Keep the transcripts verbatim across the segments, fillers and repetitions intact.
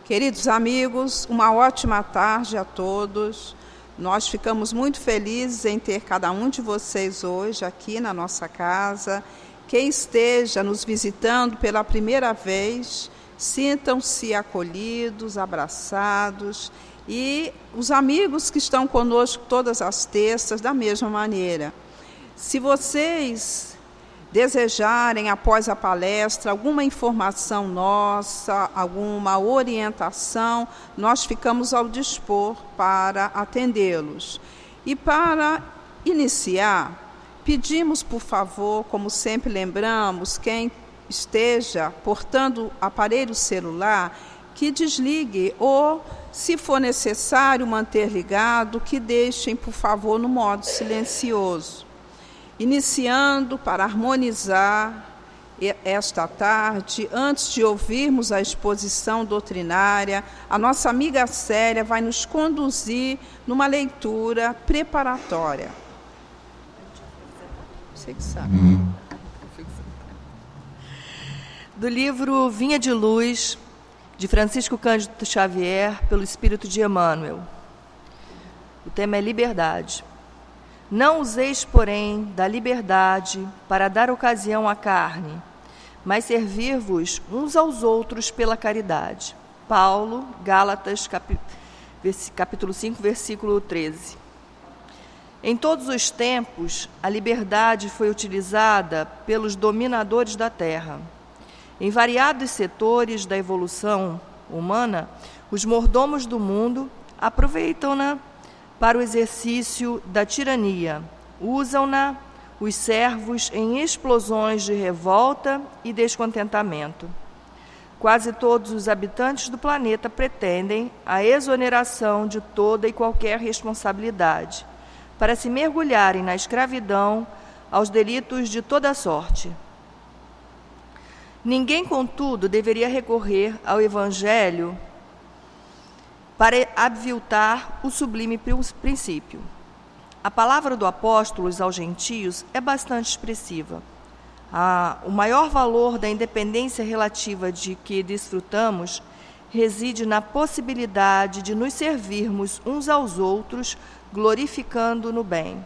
Queridos amigos, uma ótima tarde a todos. Nós ficamos muito felizes em ter cada um de vocês hoje aqui na nossa casa. Quem esteja nos visitando pela primeira vez, sintam-se acolhidos, abraçados, e os amigos que estão conosco todas as terças, da mesma maneira. Se vocês desejarem, após a palestra, alguma informação nossa, alguma orientação, nós ficamos ao dispor para atendê-los. E para iniciar, pedimos, por favor, como sempre lembramos, quem esteja portando aparelho celular, que desligue ou, se for necessário manter ligado, que deixem, por favor, no modo silencioso. Iniciando para harmonizar esta tarde, antes de ouvirmos a exposição doutrinária, a nossa amiga Célia vai nos conduzir numa leitura preparatória. Você que sabe. Do livro Vinha de Luz, de Francisco Cândido Xavier, pelo Espírito de Emmanuel. O tema é liberdade. Não useis, porém, da liberdade para dar ocasião à carne, mas servir-vos uns aos outros pela caridade. Paulo, Gálatas, capi... capítulo cinco, versículo treze. Em todos os tempos, a liberdade foi utilizada pelos dominadores da terra. Em variados setores da evolução humana, os mordomos do mundo aproveitam-na para o exercício da tirania. Usam-na os servos em explosões de revolta e descontentamento. Quase todos os habitantes do planeta pretendem a exoneração de toda e qualquer responsabilidade, para se mergulharem na escravidão aos delitos de toda sorte. Ninguém, contudo, deveria recorrer ao Evangelho para aviltar o sublime princípio. A palavra do apóstolo aos gentios é bastante expressiva. Ah, o maior valor da independência relativa de que desfrutamos reside na possibilidade de nos servirmos uns aos outros, glorificando no bem.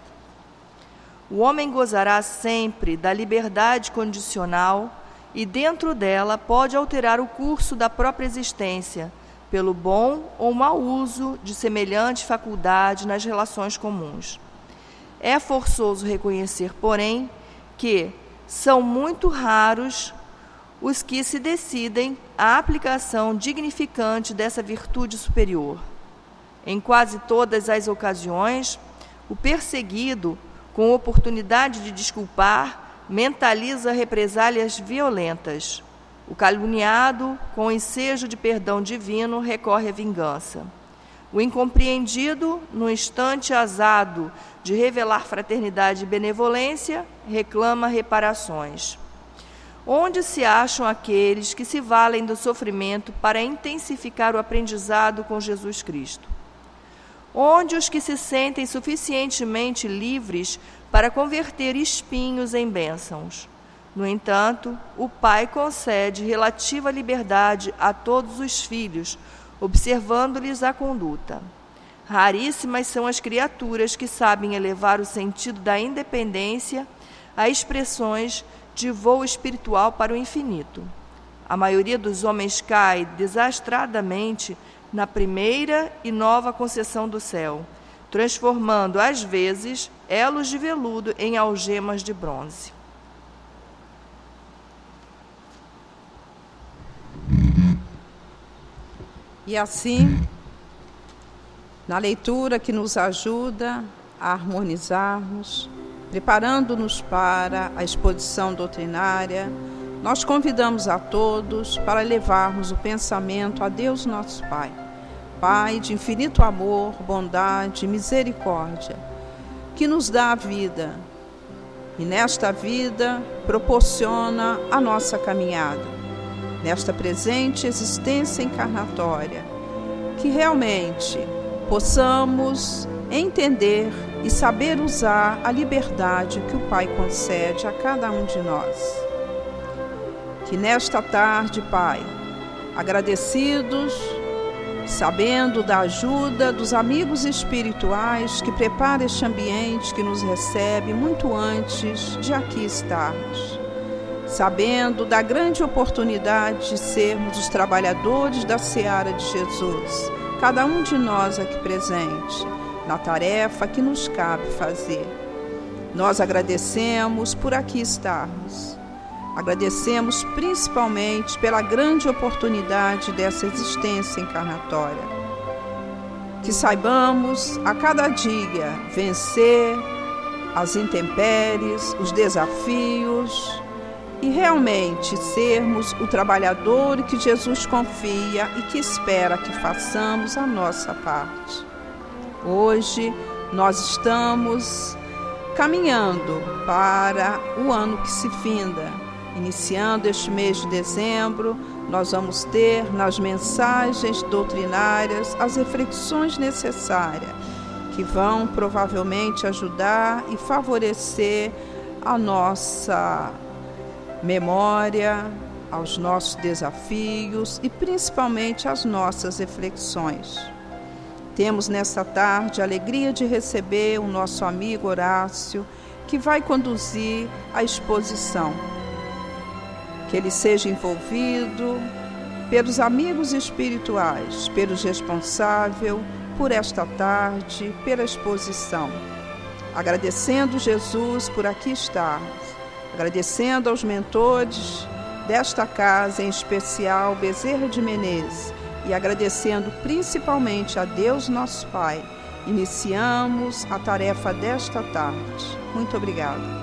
O homem gozará sempre da liberdade condicional e, dentro dela, pode alterar o curso da própria existência, pelo bom ou mau uso de semelhante faculdade nas relações comuns. É forçoso reconhecer, porém, que são muito raros os que se decidem à aplicação dignificante dessa virtude superior. Em quase todas as ocasiões, o perseguido, com oportunidade de desculpar, mentaliza represálias violentas. O caluniado, com ensejo de perdão divino, recorre à vingança. O incompreendido, no instante azado de revelar fraternidade e benevolência, reclama reparações. Onde se acham aqueles que se valem do sofrimento para intensificar o aprendizado com Jesus Cristo? Onde os que se sentem suficientemente livres para converter espinhos em bênçãos? No entanto, o Pai concede relativa liberdade a todos os filhos, observando-lhes a conduta. Raríssimas são as criaturas que sabem elevar o sentido da independência a expressões de voo espiritual para o infinito. A maioria dos homens cai desastradamente na primeira e nova concessão do céu, transformando, às vezes, elos de veludo em algemas de bronze. E assim, na leitura que nos ajuda a harmonizarmos, preparando-nos para a exposição doutrinária, nós convidamos a todos para levarmos o pensamento a Deus nosso Pai, Pai de infinito amor, bondade e misericórdia, que nos dá a vida e nesta vida proporciona a nossa caminhada, nesta presente existência encarnatória, que realmente possamos entender e saber usar a liberdade que o Pai concede a cada um de nós. Que nesta tarde, Pai, agradecidos sabendo da ajuda dos amigos espirituais que preparam este ambiente que nos recebe muito antes de aqui estarmos, sabendo da grande oportunidade de sermos os trabalhadores da seara de Jesus, cada um de nós aqui presente, na tarefa que nos cabe fazer. Nós agradecemos por aqui estarmos. Agradecemos principalmente pela grande oportunidade dessa existência encarnatória. Que saibamos a cada dia vencer as intempéries, os desafios e realmente sermos o trabalhador que Jesus confia e que espera que façamos a nossa parte. Hoje nós estamos caminhando para o ano que se finda. Iniciando este mês de dezembro, nós vamos ter nas mensagens doutrinárias as reflexões necessárias, que vão provavelmente ajudar e favorecer a nossa memória, aos nossos desafios e principalmente as nossas reflexões. Temos nesta tarde a alegria de receber o nosso amigo Horácio, que vai conduzir a exposição. Que ele seja envolvido pelos amigos espirituais, pelos responsáveis por esta tarde, pela exposição. Agradecendo Jesus por aqui estarmos, agradecendo aos mentores desta casa, em especial Bezerra de Menezes, e agradecendo principalmente a Deus nosso Pai, iniciamos a tarefa desta tarde. Muito obrigada.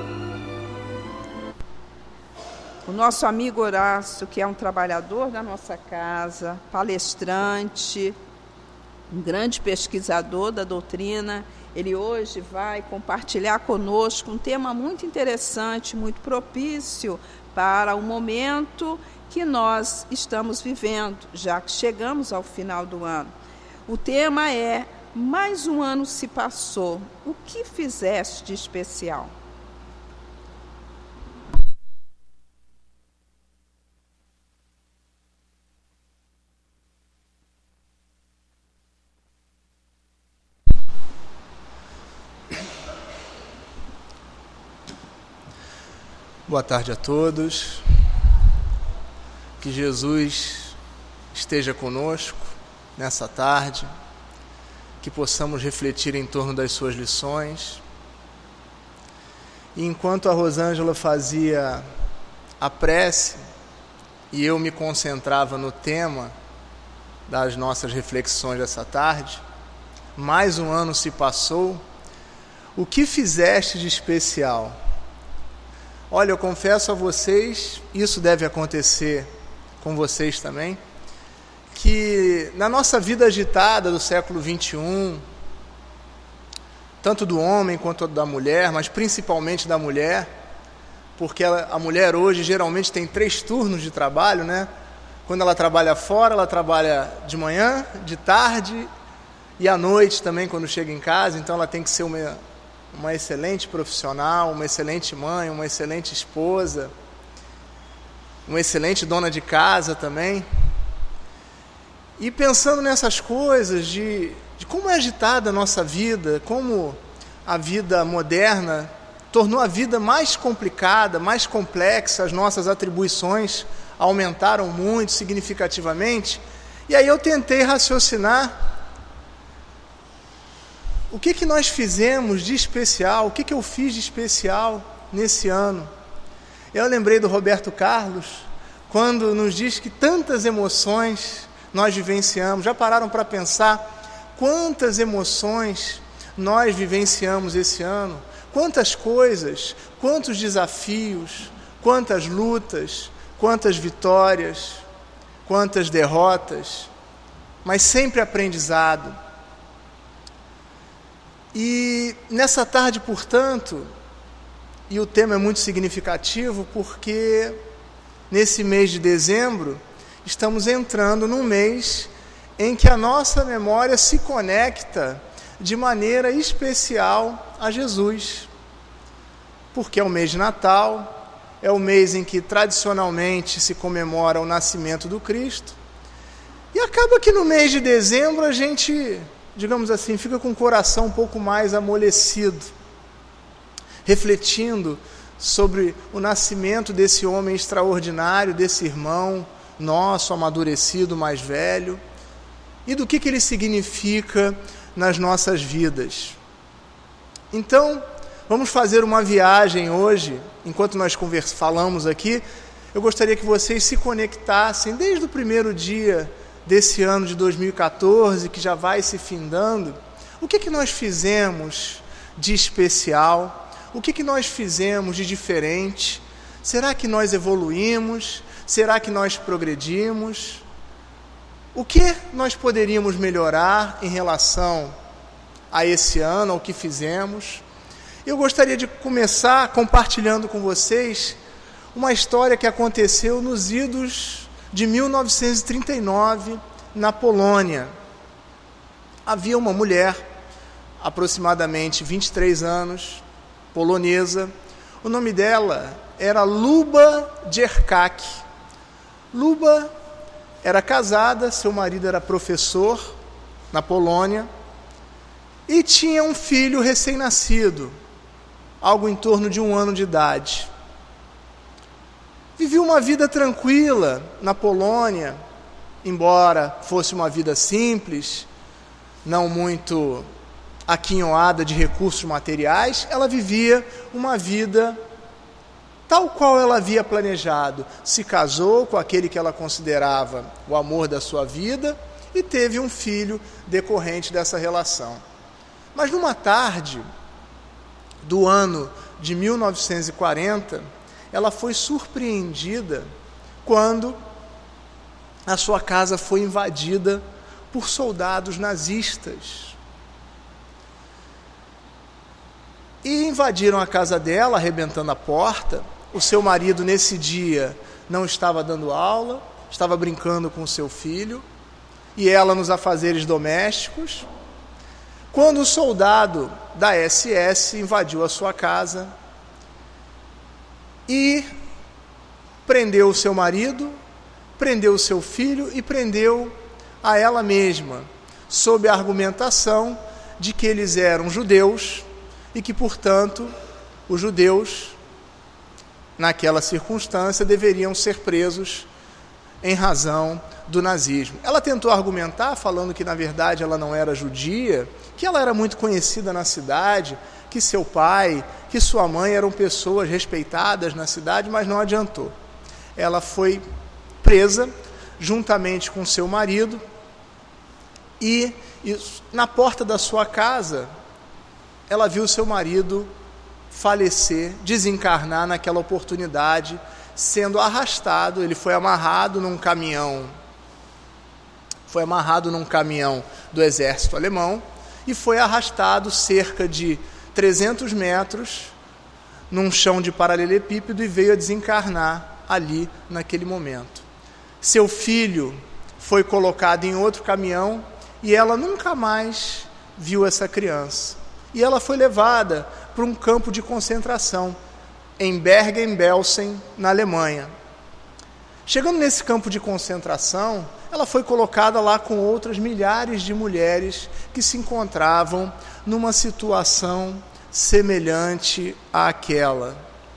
O nosso amigo Horácio, que é um trabalhador da nossa casa, palestrante, um grande pesquisador da doutrina, ele hoje vai compartilhar conosco um tema muito interessante, muito propício para o momento que nós estamos vivendo, já que chegamos ao final do ano. O tema é: mais um ano se passou, o que fizeste de especial? Boa tarde a todos. Que Jesus esteja conosco nessa tarde, que possamos refletir em torno das suas lições. E enquanto a Rosângela fazia a prece e eu me concentrava no tema das nossas reflexões dessa tarde, mais um ano se passou, o que fizeste de especial? Olha, eu confesso a vocês, isso deve acontecer com vocês também, que na nossa vida agitada do século vinte e um, tanto do homem quanto da mulher, mas principalmente da mulher, porque ela, a mulher hoje geralmente tem três turnos de trabalho, né? Quando ela trabalha fora, ela trabalha de manhã, de tarde e à noite também quando chega em casa, então ela tem que ser uma... uma excelente profissional, uma excelente mãe, uma excelente esposa, uma excelente dona de casa também. E pensando nessas coisas, de, de como é agitada a nossa vida, como a vida moderna tornou a vida mais complicada, mais complexa, as nossas atribuições aumentaram muito significativamente, e aí eu tentei raciocinar o que, que nós fizemos de especial, o que, que eu fiz de especial nesse ano. Eu lembrei do Roberto Carlos, quando nos diz que tantas emoções nós vivenciamos. Já pararam para pensar quantas emoções nós vivenciamos esse ano? Quantas coisas, quantos desafios, quantas lutas, quantas vitórias, quantas derrotas, mas sempre aprendizado. E nessa tarde, portanto, e o tema é muito significativo porque nesse mês de dezembro estamos entrando num mês em que a nossa memória se conecta de maneira especial a Jesus, porque é o mês de Natal, é o mês em que tradicionalmente se comemora o nascimento do Cristo, E acaba que no mês de dezembro a gente, digamos assim, fica com o coração um pouco mais amolecido, refletindo sobre o nascimento desse homem extraordinário, desse irmão nosso, amadurecido, mais velho, e do que, que ele significa nas nossas vidas. Então, vamos fazer uma viagem hoje, enquanto nós convers- falamos aqui. Eu gostaria que vocês se conectassem desde o primeiro dia desse ano de dois mil e quatorze, que já vai se findando. O que, que nós fizemos de especial? O que, que nós fizemos de diferente? Será que nós evoluímos? Será que nós progredimos? O que nós poderíamos melhorar em relação a esse ano, ao que fizemos? Eu gostaria de começar compartilhando com vocês uma história que aconteceu nos idos de mil novecentos e trinta e nove, na Polônia. Havia uma mulher, aproximadamente vinte e três anos, polonesa. O nome dela era Luba Dzierkak. Luba era casada, seu marido era professor na Polônia e tinha um filho recém-nascido, algo em torno de um ano de idade. Vivia uma vida tranquila na Polônia, embora fosse uma vida simples, não muito aquinhoada de recursos materiais. Ela vivia uma vida tal qual ela havia planejado. Se casou com aquele que ela considerava o amor da sua vida e teve um filho decorrente dessa relação. Mas numa tarde do ano de mil novecentos e quarenta, ela foi surpreendida quando a sua casa foi invadida por soldados nazistas. E invadiram a casa dela, arrebentando a porta. O seu marido, nesse dia, não estava dando aula, estava brincando com o seu filho, e ela nos afazeres domésticos, quando o soldado da S S invadiu a sua casa e prendeu o seu marido, prendeu o seu filho e prendeu a ela mesma, sob a argumentação de que eles eram judeus e que, portanto, os judeus, naquela circunstância, deveriam ser presos em razão do nazismo. Ela tentou argumentar, falando que, na verdade, ela não era judia, que ela era muito conhecida na cidade, que seu pai, que sua mãe eram pessoas respeitadas na cidade, mas não adiantou. Ela foi presa, juntamente com seu marido, e, e na porta da sua casa, ela viu seu marido falecer, desencarnar naquela oportunidade, sendo arrastado. Ele foi amarrado num caminhão, foi amarrado num caminhão do exército alemão e foi arrastado cerca de trezentos metros num chão de paralelepípedo e veio a desencarnar ali naquele momento. Seu filho foi colocado em outro caminhão e ela nunca mais viu essa criança. E ela foi levada para um campo de concentração em Bergen-Belsen, na Alemanha. Chegando nesse campo de concentração, ela foi colocada lá com outras milhares de mulheres que se encontravam numa situação semelhante àquela.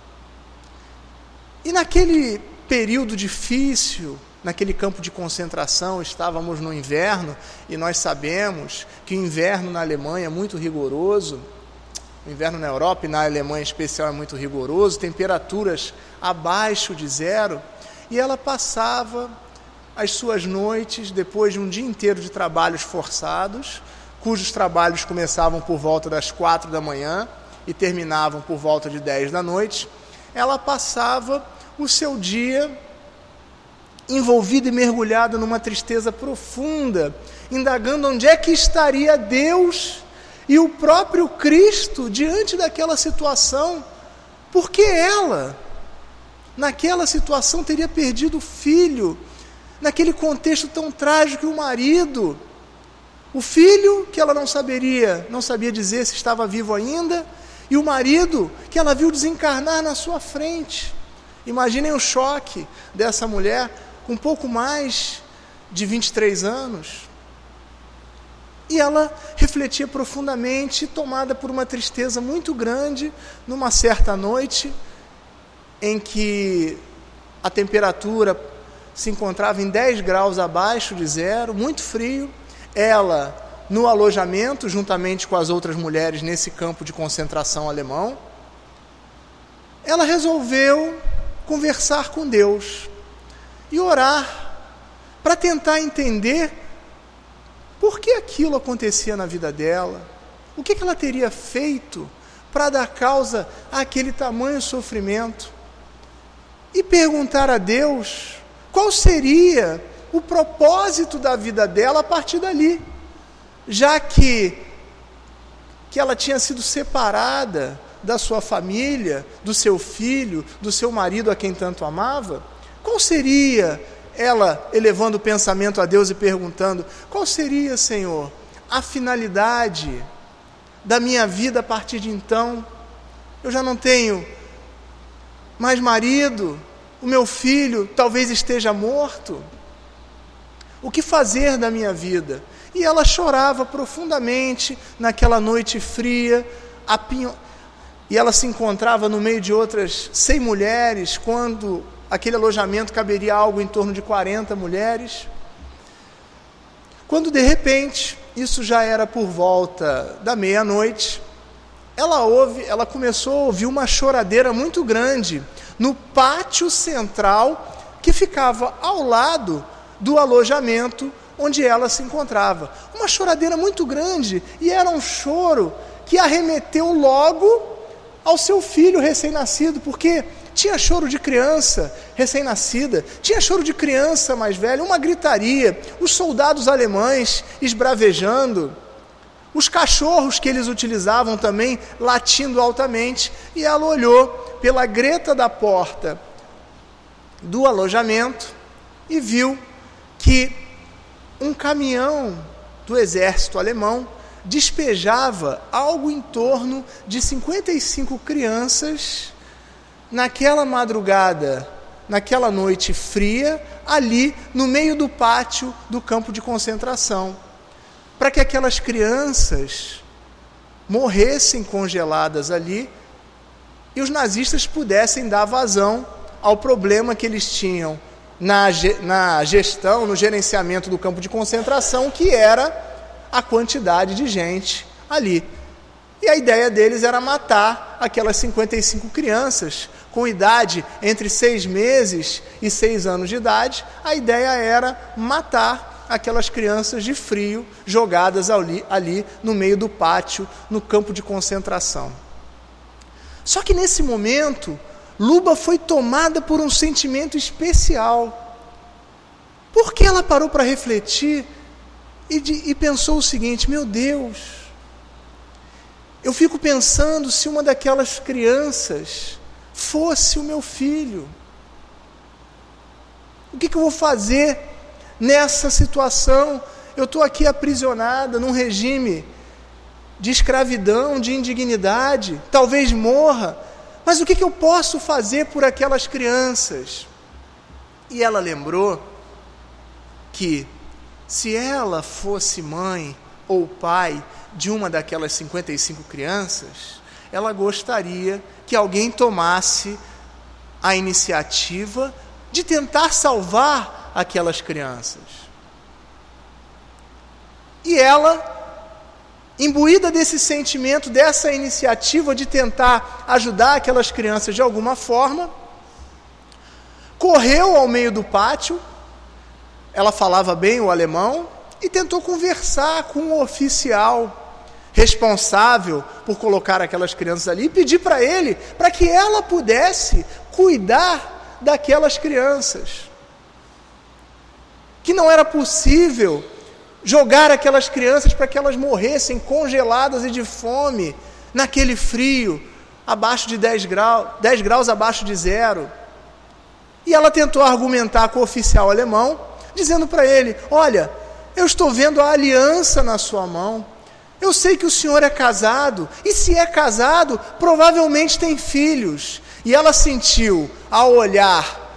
E naquele período difícil, naquele campo de concentração, estávamos no inverno, e nós sabemos que o inverno na Alemanha é muito rigoroso, o inverno na Europa e na Alemanha em especial é muito rigoroso, temperaturas abaixo de zero, e ela passava as suas noites, depois de um dia inteiro de trabalhos forçados, cujos trabalhos começavam por volta das quatro da manhã e terminavam por volta de dez da noite, ela passava o seu dia envolvida e mergulhada numa tristeza profunda, indagando onde é que estaria Deus e o próprio Cristo diante daquela situação, porque ela, naquela situação, teria perdido o filho, naquele contexto tão trágico, o marido, o filho que ela não saberia, não sabia dizer se estava vivo ainda, e o marido que ela viu desencarnar na sua frente. Imaginem o choque dessa mulher, com um pouco mais de vinte e três anos. E ela refletia profundamente, tomada por uma tristeza muito grande, numa certa noite, em que a temperatura se encontrava em dez graus abaixo de zero, muito frio. Ela, no alojamento, juntamente com as outras mulheres nesse campo de concentração alemão, ela resolveu conversar com Deus e orar para tentar entender por que aquilo acontecia na vida dela, o que ela teria feito para dar causa àquele tamanho sofrimento, e perguntar a Deus qual seria o propósito da vida dela a partir dali, já que, que ela tinha sido separada da sua família, do seu filho, do seu marido a quem tanto amava. Qual seria, ela elevando o pensamento a Deus e perguntando, qual seria, Senhor, a finalidade da minha vida a partir de então? Eu já não tenho mais marido, o meu filho talvez esteja morto. O que fazer da minha vida? E ela chorava profundamente naquela noite fria, a pinho... e ela se encontrava no meio de outras cem mulheres, quando aquele alojamento caberia algo em torno de quarenta mulheres. Quando de repente, isso já era por volta da meia-noite, ela ouve, ela começou a ouvir uma choradeira muito grande no pátio central que ficava ao lado do alojamento onde ela se encontrava. Uma choradeira muito grande, e era um choro que arremeteu logo ao seu filho recém-nascido, porque tinha choro de criança recém-nascida, tinha choro de criança mais velha, uma gritaria, os soldados alemães esbravejando, os cachorros que eles utilizavam também latindo altamente, e ela olhou pela greta da porta do alojamento e viu que um caminhão do exército alemão despejava algo em torno de cinquenta e cinco crianças naquela madrugada, naquela noite fria, ali no meio do pátio do campo de concentração, para que aquelas crianças morressem congeladas ali e os nazistas pudessem dar vazão ao problema que eles tinham na, na gestão, no gerenciamento do campo de concentração, que era a quantidade de gente ali. E a ideia deles era matar aquelas cinquenta e cinco crianças com idade entre seis meses e seis anos de idade. A ideia era matar aquelas crianças de frio jogadas ali, ali no meio do pátio, no campo de concentração. Só que nesse momento, Luba foi tomada por um sentimento especial. Porque ela parou para refletir e, de, e pensou o seguinte: meu Deus, eu fico pensando se uma daquelas crianças fosse o meu filho. O que, que eu vou fazer nessa situação? Eu estou aqui aprisionada num regime de escravidão, de indignidade, talvez morra, mas o que, que eu posso fazer por aquelas crianças? E ela lembrou que, se ela fosse mãe ou pai de uma daquelas cinquenta e cinco crianças, ela gostaria que alguém tomasse a iniciativa de tentar salvar aquelas crianças. E ela, imbuída desse sentimento, dessa iniciativa de tentar ajudar aquelas crianças de alguma forma, correu ao meio do pátio. Ela falava bem o alemão e tentou conversar com o oficial responsável por colocar aquelas crianças ali e pedir para ele, para que ela pudesse cuidar daquelas crianças. Que não era possível jogar aquelas crianças para que elas morressem congeladas e de fome, naquele frio, abaixo de dez graus, dez graus abaixo de zero. E ela tentou argumentar com o oficial alemão, dizendo para ele: olha, eu estou vendo a aliança na sua mão, eu sei que o senhor é casado, e se é casado, provavelmente tem filhos. E ela sentiu, ao olhar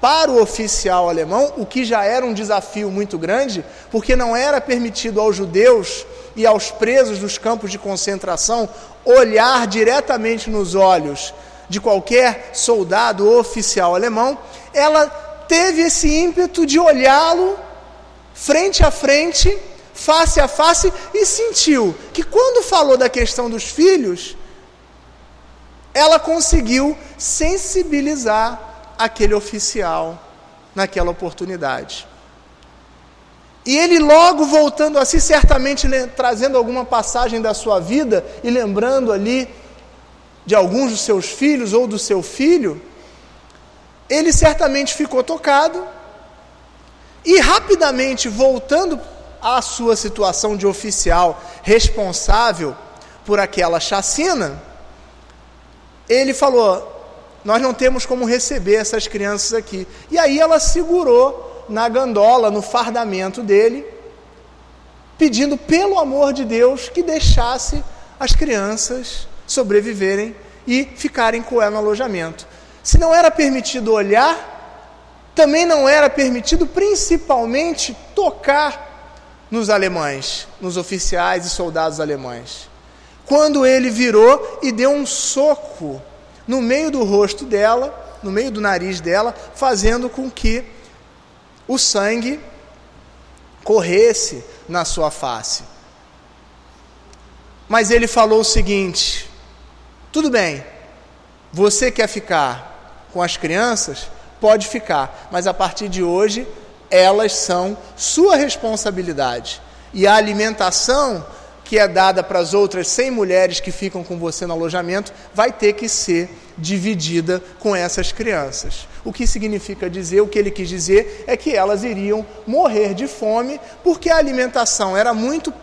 para o oficial alemão, o que já era um desafio muito grande, porque não era permitido aos judeus e aos presos dos campos de concentração olhar diretamente nos olhos de qualquer soldado ou oficial alemão. Ela teve esse ímpeto de olhá-lo frente a frente, face a face, e sentiu que quando falou da questão dos filhos, ela conseguiu sensibilizar aquele oficial naquela oportunidade. E ele logo voltando a si, certamente trazendo alguma passagem da sua vida e lembrando ali de alguns dos seus filhos ou do seu filho, ele certamente ficou tocado e rapidamente voltando à sua situação de oficial responsável por aquela chacina, ele falou: nós não temos como receber essas crianças aqui. E aí ela segurou na gandola, no fardamento dele, pedindo pelo amor de Deus que deixasse as crianças sobreviverem e ficarem com ela no alojamento. Se não era permitido olhar, também não era permitido principalmente tocar nos alemães, nos oficiais e soldados alemães. Quando ele virou e deu um soco no meio do rosto dela, no meio do nariz dela, fazendo com que o sangue corresse na sua face. Mas ele falou o seguinte: tudo bem, você quer ficar com as crianças? Pode ficar, mas a partir de hoje elas são sua responsabilidade. E a alimentação que é dada para as outras cem mulheres que ficam com você no alojamento vai ter que ser dividida com essas crianças. O que significa dizer, o que ele quis dizer é que elas iriam morrer de fome, porque a alimentação era muito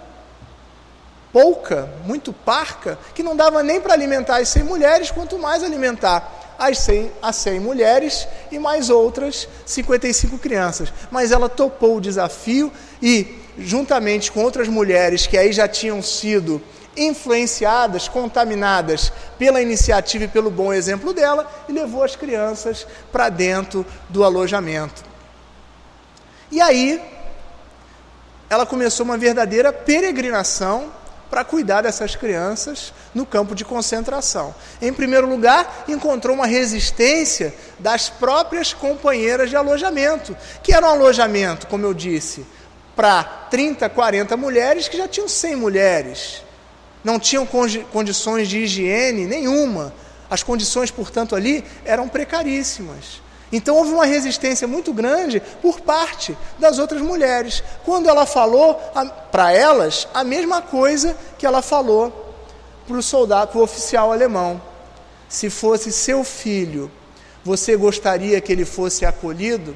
pouca, muito parca, que não dava nem para alimentar as cem mulheres, quanto mais alimentar as cem, as cem mulheres e mais outras cinquenta e cinco crianças. Mas ela topou o desafio e, juntamente com outras mulheres que aí já tinham sido influenciadas, contaminadas pela iniciativa e pelo bom exemplo dela, e levou as crianças para dentro do alojamento. E aí, ela começou uma verdadeira peregrinação para cuidar dessas crianças no campo de concentração. Em primeiro lugar, encontrou uma resistência das próprias companheiras de alojamento, que era um alojamento, como eu disse, para trinta, quarenta mulheres, que já tinham cem mulheres. Não tinham condições de higiene nenhuma. As condições, portanto, ali eram precaríssimas. Então houve uma resistência muito grande por parte das outras mulheres, quando ela falou para elas a mesma coisa que ela falou para o soldado, para o oficial alemão. Se fosse seu filho, você gostaria que ele fosse acolhido?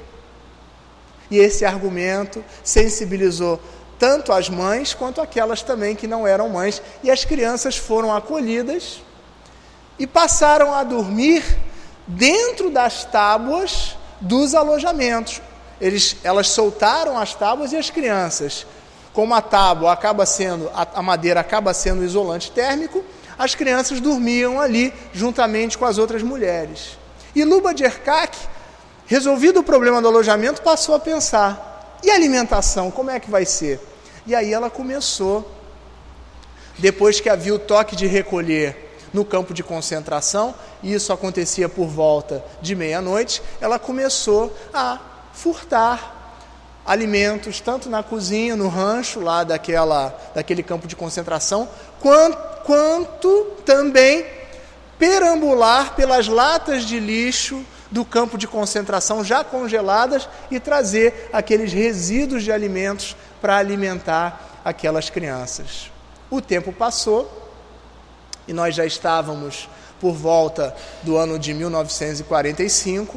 E esse argumento sensibilizou tanto as mães quanto aquelas também que não eram mães, e as crianças foram acolhidas e passaram a dormir dentro das tábuas dos alojamentos. Eles, elas soltaram as tábuas e as crianças, como a tábua acaba sendo, a, a madeira acaba sendo isolante térmico, as crianças dormiam ali juntamente com as outras mulheres. E Luba de Ercak, resolvido o problema do alojamento, passou a pensar: e a alimentação, como é que vai ser? E aí ela começou, depois que havia o toque de recolher no campo de concentração, e isso acontecia por volta de meia-noite, ela começou a furtar alimentos, tanto na cozinha, no rancho lá daquela, daquele campo de concentração, quanto, quanto também perambular pelas latas de lixo do campo de concentração já congeladas e trazer aqueles resíduos de alimentos para alimentar aquelas crianças. O tempo passou e nós já estávamos por volta do ano de mil novecentos e quarenta e cinco,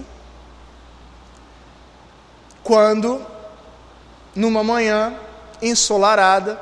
quando, numa manhã ensolarada,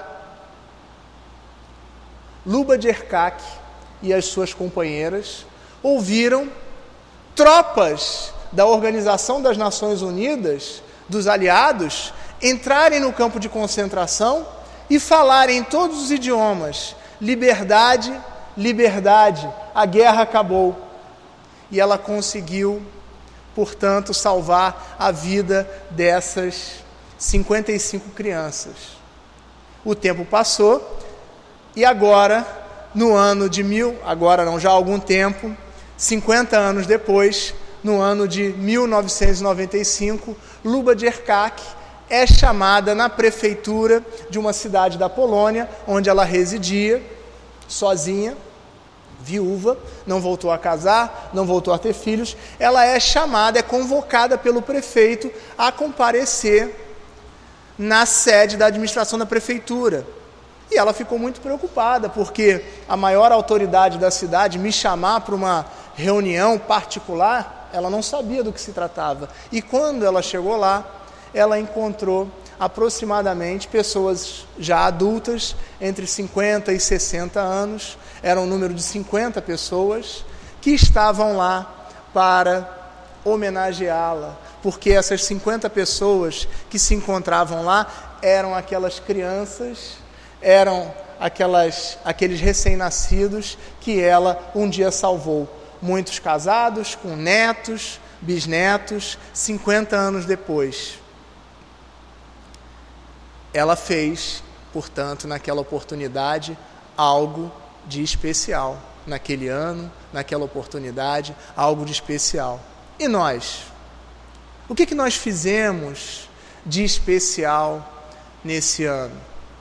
Luba de Ercak e as suas companheiras ouviram tropas da Organização das Nações Unidas, dos aliados, entrarem no campo de concentração e falarem em todos os idiomas: liberdade, liberdade, a guerra acabou. E ela conseguiu portanto, salvar a vida dessas cinquenta e cinco crianças. O tempo passou e agora, no ano de mil, agora não, já há algum tempo, cinquenta anos depois, no ano de mil novecentos e noventa e cinco, Luba de Erkak é chamada na prefeitura de uma cidade da Polônia, onde ela residia, sozinha, viúva, não voltou a casar, não voltou a ter filhos. Ela é chamada, é convocada pelo prefeito a comparecer na sede da administração da prefeitura. E ela ficou muito preocupada, porque a maior autoridade da cidade me chamar para uma reunião particular, ela não sabia do que se tratava. E quando ela chegou lá, ela encontrou aproximadamente pessoas já adultas, entre cinquenta e sessenta anos, era um número de cinquenta pessoas, que estavam lá para homenageá-la, porque essas cinquenta pessoas que se encontravam lá eram aquelas crianças, eram aquelas, aqueles recém-nascidos que ela um dia salvou. Muitos casados, com netos, bisnetos, cinquenta anos depois. Ela fez, portanto, naquela oportunidade, algo de especial. Naquele ano, naquela oportunidade, algo de especial. E nós? O que, que nós fizemos de especial nesse ano?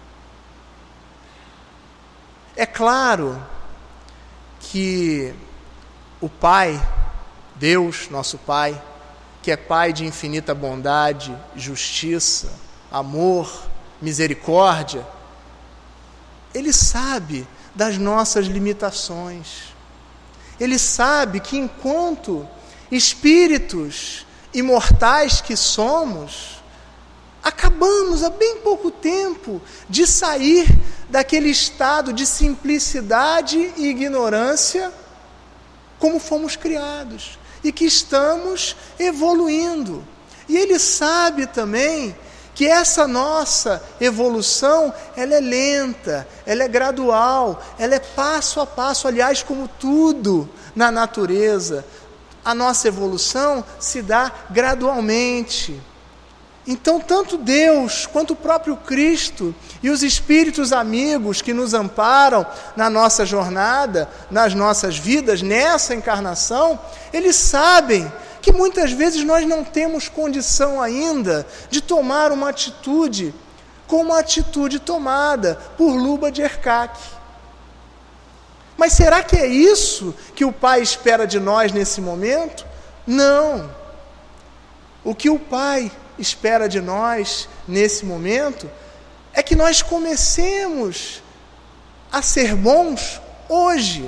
É claro que o Pai, Deus, nosso Pai, que é Pai de infinita bondade, justiça, amor, misericórdia, Ele sabe das nossas limitações. Ele sabe que enquanto espíritos imortais que somos, acabamos há bem pouco tempo de sair daquele estado de simplicidade e ignorância como fomos criados, e que estamos evoluindo. E Ele sabe também que essa nossa evolução, ela é lenta, ela é gradual, ela é passo a passo, aliás, como tudo na natureza, a nossa evolução se dá gradualmente. Então, tanto Deus, quanto o próprio Cristo e os espíritos amigos que nos amparam na nossa jornada, nas nossas vidas, nessa encarnação, eles sabem que muitas vezes nós não temos condição ainda de tomar uma atitude como a atitude tomada por Luba de Erkak. Mas será que é isso que o Pai espera de nós nesse momento? Não. O que o Pai espera de nós nesse momento é que nós comecemos a ser bons hoje.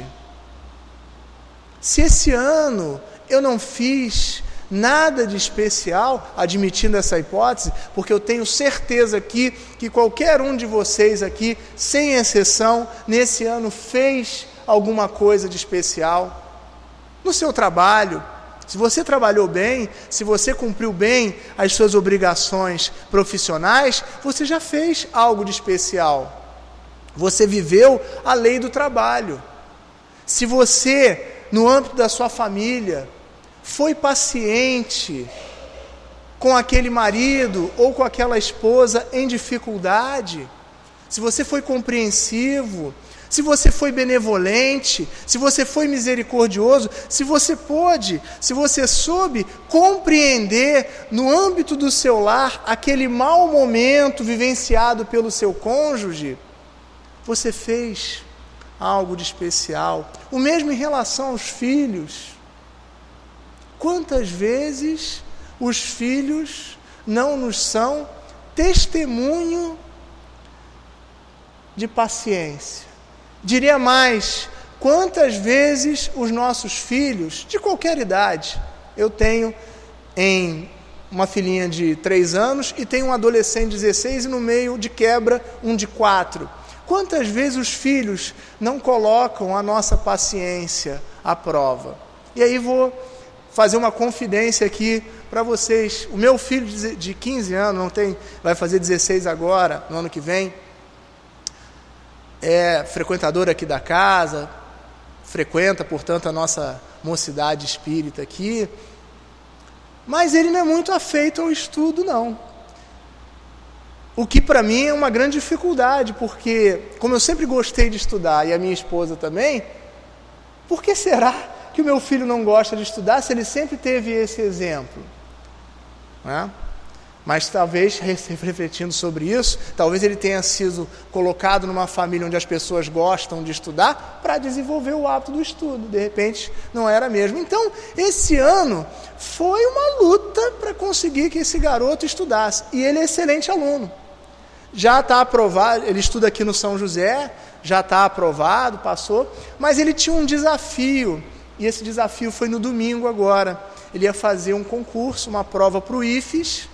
Se esse ano eu não fiz nada de especial, admitindo essa hipótese, porque eu tenho certeza aqui que qualquer um de vocês aqui, sem exceção, nesse ano fez alguma coisa de especial no seu trabalho. Se você trabalhou bem, se você cumpriu bem as suas obrigações profissionais, você já fez algo de especial. Você viveu a lei do trabalho. Se você, no âmbito da sua família, foi paciente com aquele marido ou com aquela esposa em dificuldade, se você foi compreensivo, se você foi benevolente, se você foi misericordioso, se você pôde, se você soube compreender no âmbito do seu lar aquele mau momento vivenciado pelo seu cônjuge, você fez algo de especial. O mesmo em relação aos filhos. Quantas vezes os filhos não nos são testemunho de paciência? Diria mais, quantas vezes os nossos filhos, de qualquer idade, eu tenho em uma filhinha de três anos e tenho um adolescente de dezesseis e no meio de quebra um de quatro. Quantas vezes os filhos não colocam a nossa paciência à prova? E aí vou fazer uma confidência aqui para vocês. O meu filho de quinze anos, não tem, vai fazer dezesseis agora, no ano que vem, é frequentador aqui da casa, frequenta, portanto, a nossa mocidade espírita aqui. mas ele não é muito afeito ao estudo, não. O que para mim é uma grande dificuldade, porque, como eu sempre gostei de estudar, e a minha esposa também, por que será que o meu filho não gosta de estudar se ele sempre teve esse exemplo? Né? Mas talvez, refletindo sobre isso, talvez ele tenha sido colocado numa família onde as pessoas gostam de estudar para desenvolver o hábito do estudo. De repente, não era mesmo. Então, esse ano foi uma luta para conseguir que esse garoto estudasse. E ele é excelente aluno. Já está aprovado, ele estuda aqui no São José, já está aprovado, passou, mas ele tinha um desafio, e esse desafio foi no domingo agora. Ele ia fazer um concurso, uma prova para o I F E S,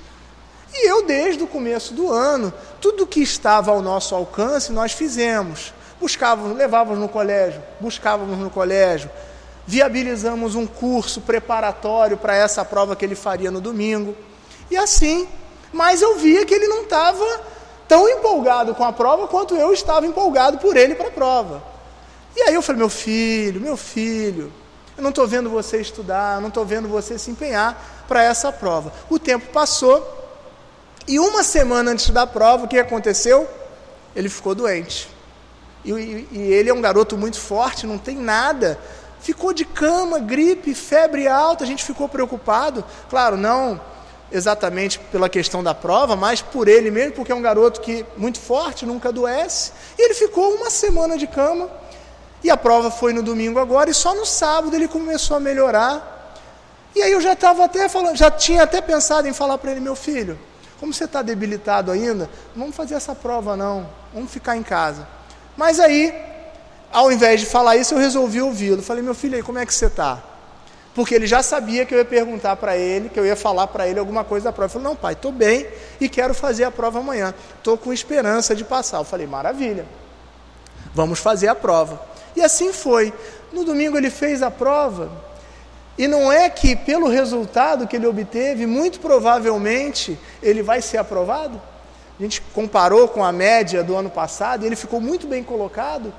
e eu, desde o começo do ano, tudo que estava ao nosso alcance, nós fizemos. Buscávamos, levávamos no colégio, buscávamos no colégio, viabilizamos um curso preparatório para essa prova que ele faria no domingo, e assim, mas eu via que ele não estava tão empolgado com a prova quanto eu estava empolgado por ele para a prova. E aí eu falei, meu filho, meu filho, eu não estou vendo você estudar, não estou vendo você se empenhar para essa prova. O tempo passou, e uma semana antes da prova, o que aconteceu? Ele ficou doente. E, e, e ele é um garoto muito forte, não tem nada. Ficou de cama, gripe, febre alta, a gente ficou preocupado. Claro, não exatamente pela questão da prova, mas por ele mesmo, porque é um garoto que muito forte, nunca adoece. E ele ficou uma semana de cama, e a prova foi no domingo agora, e só no sábado ele começou a melhorar. E aí eu já estava até falando, já tinha até pensado em falar para ele, meu filho, como você está debilitado ainda, não vamos fazer essa prova não, vamos ficar em casa. Mas aí, ao invés de falar isso, eu resolvi ouvi-lo. Falei, meu filho, aí como é que você está? Porque ele já sabia que eu ia perguntar para ele, que eu ia falar para ele alguma coisa da prova. Ele falou, não pai, estou bem e quero fazer a prova amanhã. Estou com esperança de passar. Eu falei, maravilha, vamos fazer a prova. E assim foi. No domingo ele fez a prova, e não é que pelo resultado que ele obteve, muito provavelmente ele vai ser aprovado. A gente comparou com a média do ano passado, e ele ficou muito bem colocado.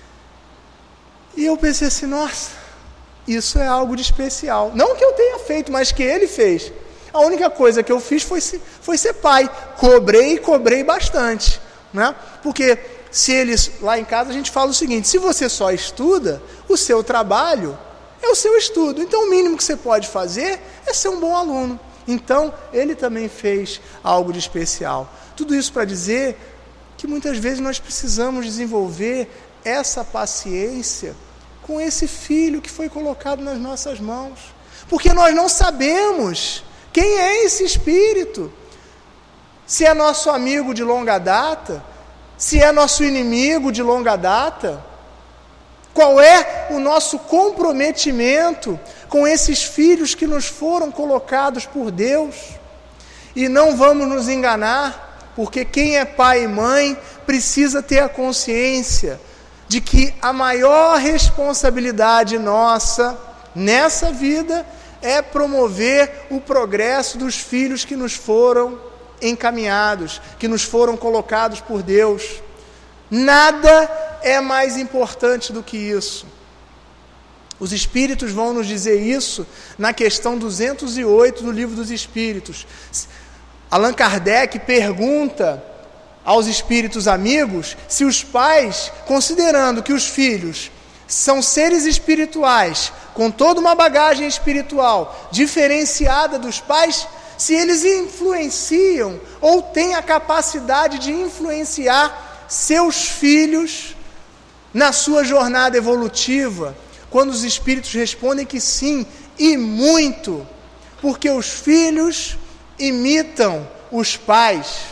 E eu pensei assim, nossa, isso é algo de especial. Não que eu tenha feito, mas que ele fez. A única coisa que eu fiz foi, foi ser pai. Cobrei e cobrei bastante. Né? Porque se eles, lá em casa a gente fala o seguinte, se você só estuda, o seu trabalho é o seu estudo. Então o mínimo que você pode fazer é ser um bom aluno. Então ele também fez algo de especial. Tudo isso para dizer que muitas vezes nós precisamos desenvolver essa paciência com esse filho que foi colocado nas nossas mãos, porque nós não sabemos quem é esse espírito, se é nosso amigo de longa data, se é nosso inimigo de longa data, qual é o nosso comprometimento com esses filhos que nos foram colocados por Deus. E não vamos nos enganar, porque quem é pai e mãe precisa ter a consciência de que a maior responsabilidade nossa nessa vida é promover o progresso dos filhos que nos foram encaminhados, que nos foram colocados por Deus. Nada é mais importante do que isso. Os Espíritos vão nos dizer isso na questão duzentos e oito do Livro dos Espíritos. Allan Kardec pergunta aos espíritos amigos se os pais, considerando que os filhos são seres espirituais, com toda uma bagagem espiritual diferenciada dos pais, se eles influenciam ou têm a capacidade de influenciar seus filhos na sua jornada evolutiva. Quando os espíritos respondem que sim, e muito, porque os filhos imitam os pais,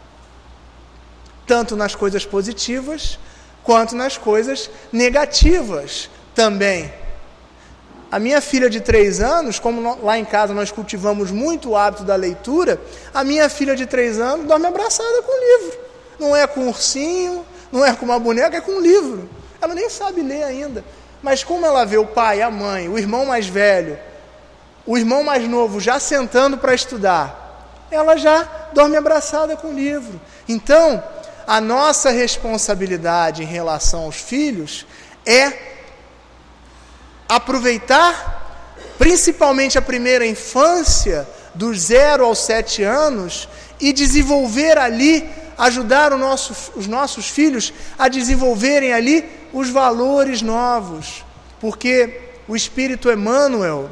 tanto nas coisas positivas, quanto nas coisas negativas também. A minha filha de três anos, como lá em casa nós cultivamos muito o hábito da leitura, a minha filha de três anos dorme abraçada com o livro. Não é com um ursinho, não é com uma boneca, é com um livro. Ela nem sabe ler ainda. Mas como ela vê o pai, a mãe, o irmão mais velho, o irmão mais novo já sentando para estudar, ela já dorme abraçada com o livro. Então, a nossa responsabilidade em relação aos filhos é aproveitar principalmente a primeira infância, dos zero aos sete anos, e desenvolver ali, ajudar o nosso, os nossos filhos a desenvolverem ali os valores novos. Porque o Espírito Emmanuel,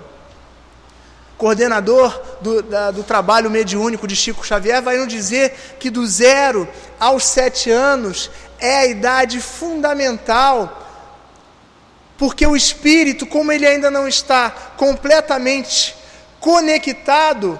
coordenador do, da, do trabalho mediúnico de Chico Xavier, vai nos dizer que do zero aos sete anos é a idade fundamental, porque o espírito, como ele ainda não está completamente conectado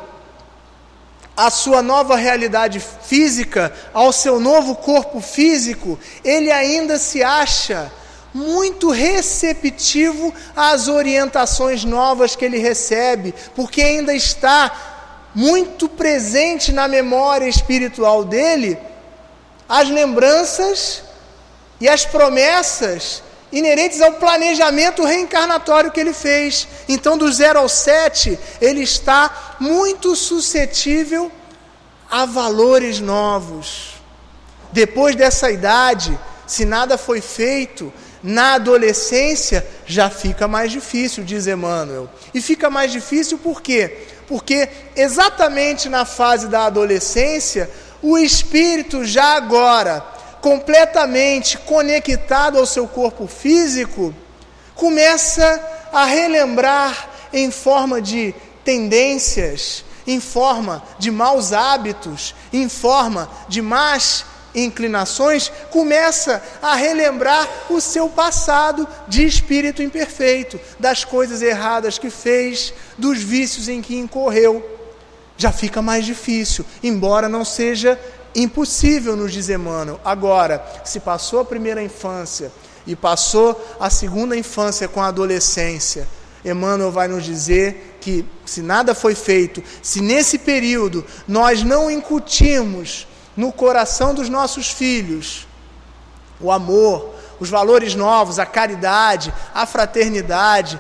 à sua nova realidade física, ao seu novo corpo físico, ele ainda se acha muito receptivo às orientações novas que ele recebe, porque ainda está muito presente na memória espiritual dele as lembranças e as promessas inerentes ao planejamento reencarnatório que ele fez. Então, do zero ao sete, ele está muito suscetível a valores novos. Depois dessa idade, se nada foi feito, na adolescência já fica mais difícil, diz Emmanuel. E fica mais difícil por quê? Porque exatamente na fase da adolescência, o espírito já agora, completamente conectado ao seu corpo físico, começa a relembrar em forma de tendências, em forma de maus hábitos, em forma de más inclinações, começa a relembrar o seu passado de espírito imperfeito, das coisas erradas que fez, dos vícios em que incorreu. Já fica mais difícil, embora não seja impossível, nos diz Emmanuel. Agora, se passou a primeira infância e passou a segunda infância com a adolescência, Emmanuel vai nos dizer que, se nada foi feito, se nesse período nós não incutirmos no coração dos nossos filhos o amor, os valores novos, a caridade, a fraternidade,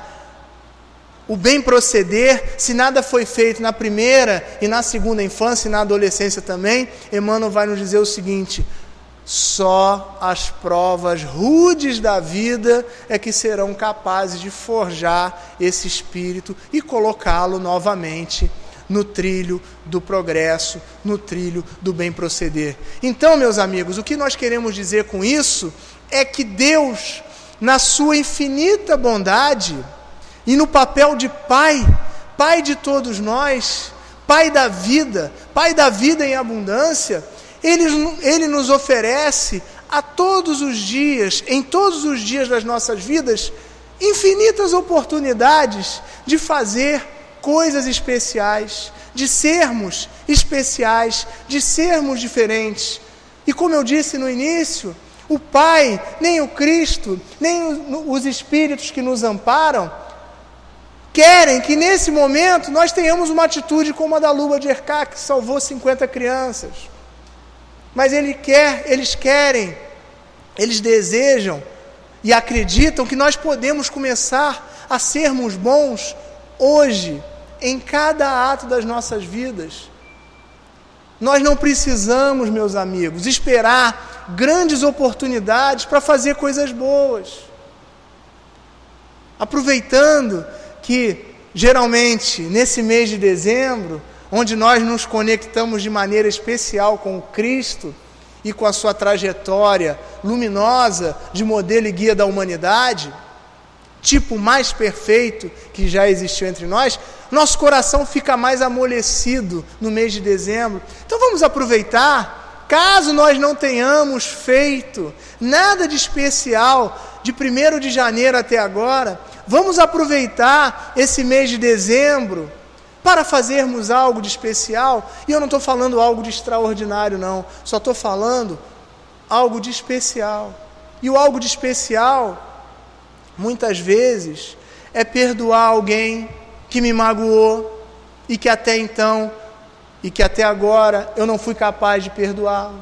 o bem proceder, se nada foi feito na primeira e na segunda infância e na adolescência também, Emmanuel vai nos dizer o seguinte: só as provas rudes da vida é que serão capazes de forjar esse espírito e colocá-lo novamente no trilho do progresso, no trilho do bem proceder. Então, meus amigos, o que nós queremos dizer com isso é que Deus, na sua infinita bondade e no papel de Pai, Pai de todos nós, Pai da vida, Pai da vida em abundância, Ele, Ele nos oferece a todos os dias, em todos os dias das nossas vidas, infinitas oportunidades de fazer coisas especiais, de sermos especiais, de sermos diferentes. E como eu disse no início, o Pai, nem o Cristo, nem os Espíritos que nos amparam, querem que nesse momento nós tenhamos uma atitude como a da Luba de Ercá, que salvou cinquenta crianças. Mas ele quer, eles querem, eles desejam e acreditam que nós podemos começar a sermos bons hoje, em cada ato das nossas vidas. Nós não precisamos, meus amigos, esperar grandes oportunidades para fazer coisas boas. Aproveitando que, geralmente, nesse mês de dezembro, onde nós nos conectamos de maneira especial com o Cristo e com a sua trajetória luminosa de modelo e guia da humanidade, tipo mais perfeito que já existiu entre nós, nosso coração fica mais amolecido no mês de dezembro. Então vamos aproveitar, caso nós não tenhamos feito nada de especial de primeiro de janeiro até agora, vamos aproveitar esse mês de dezembro para fazermos algo de especial. E eu não estou falando algo de extraordinário, não, só estou falando algo de especial. E o algo de especial, muitas vezes, é perdoar alguém que me magoou e que até então, e que até agora eu não fui capaz de perdoá-lo.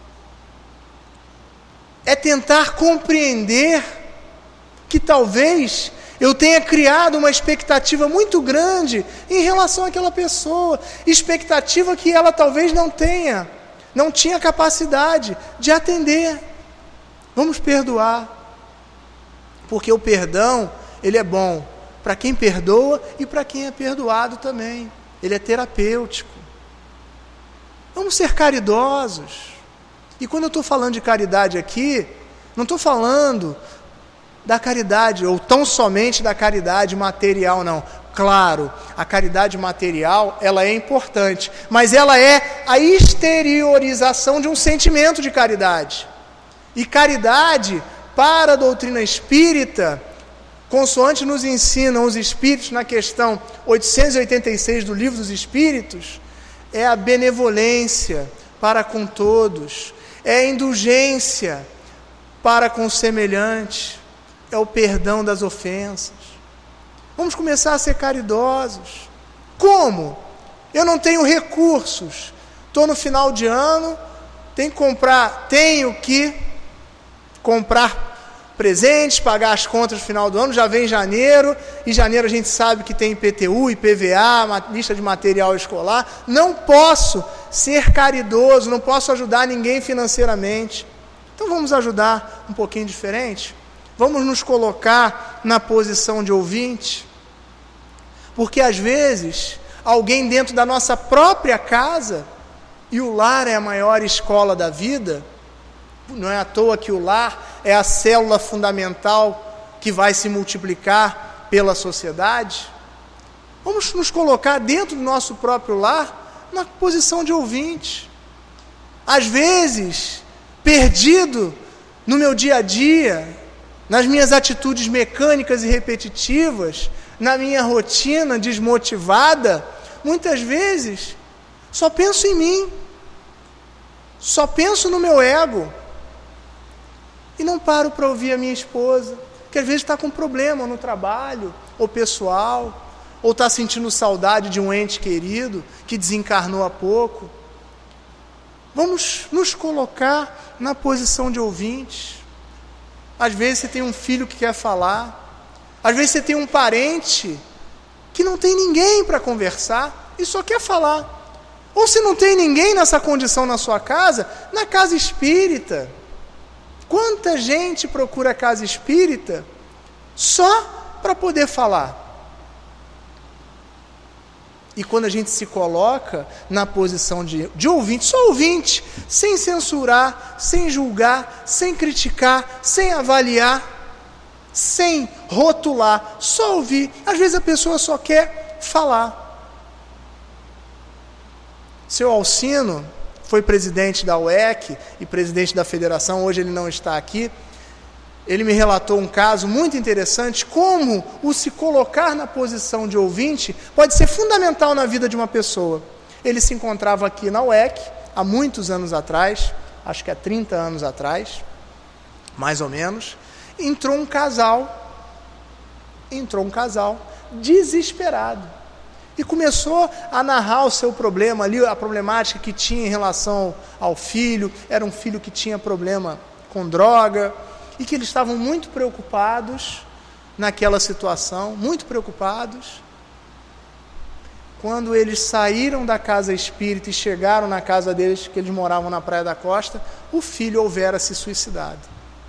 É tentar compreender que talvez eu tenha criado uma expectativa muito grande em relação àquela pessoa, expectativa que ela talvez não tenha, não tinha capacidade de atender. Vamos perdoar, porque o perdão, ele é bom, para quem perdoa e para quem é perdoado também. Ele é terapêutico. Vamos ser caridosos. E quando eu estou falando de caridade aqui, não estou falando da caridade, ou tão somente da caridade material, não. Claro, a caridade material, ela é importante, mas ela é a exteriorização de um sentimento de caridade. E caridade, para a doutrina espírita, consoante nos ensinam os espíritos na questão oitocentos e oitenta e seis do Livro dos Espíritos, é a benevolência para com todos, é a indulgência para com o semelhante, é o perdão das ofensas. Vamos começar a ser caridosos. Como? Eu não tenho recursos, estou no final de ano, tenho que comprar, tenho que comprar presentes, pagar as contas no final do ano, já vem janeiro, e janeiro a gente sabe que tem I P T U, I P V A, lista de material escolar. Não posso ser caridoso, não posso ajudar ninguém financeiramente. Então vamos ajudar um pouquinho diferente? Vamos nos colocar na posição de ouvinte, porque às vezes alguém dentro da nossa própria casa, e o lar é a maior escola da vida, não é à toa que o lar é a célula fundamental que vai se multiplicar pela sociedade. Vamos nos colocar dentro do nosso próprio lar na posição de ouvinte. Às vezes, perdido no meu dia a dia, nas minhas atitudes mecânicas e repetitivas, na minha rotina desmotivada, muitas vezes só penso em mim, só penso no meu ego, e não paro para ouvir a minha esposa, que às vezes está com problema no trabalho, ou pessoal, ou está sentindo saudade de um ente querido que desencarnou há pouco. Vamos nos colocar na posição de ouvintes. Às vezes você tem um filho que quer falar, às vezes você tem um parente que não tem ninguém para conversar e só quer falar. Ou se não tem ninguém nessa condição na sua casa, na casa espírita. Quanta gente procura a casa espírita só para poder falar? E quando a gente se coloca na posição de, de ouvinte, só ouvinte, sem censurar, sem julgar, sem criticar, sem avaliar, sem rotular, só ouvir. Às vezes a pessoa só quer falar. Seu Alcino foi presidente da U E C e presidente da federação, hoje ele não está aqui. Ele me relatou um caso muito interessante, como o se colocar na posição de ouvinte pode ser fundamental na vida de uma pessoa. Ele se encontrava aqui na U E C há muitos anos atrás, acho que há trinta anos atrás, mais ou menos. Entrou um casal, entrou um casal desesperado e começou a narrar o seu problema ali, a problemática que tinha em relação ao filho. Era um filho que tinha problema com droga, e que eles estavam muito preocupados naquela situação, muito preocupados. Quando eles saíram da casa espírita e chegaram na casa deles, que eles moravam na Praia da Costa, o filho houvera se suicidado.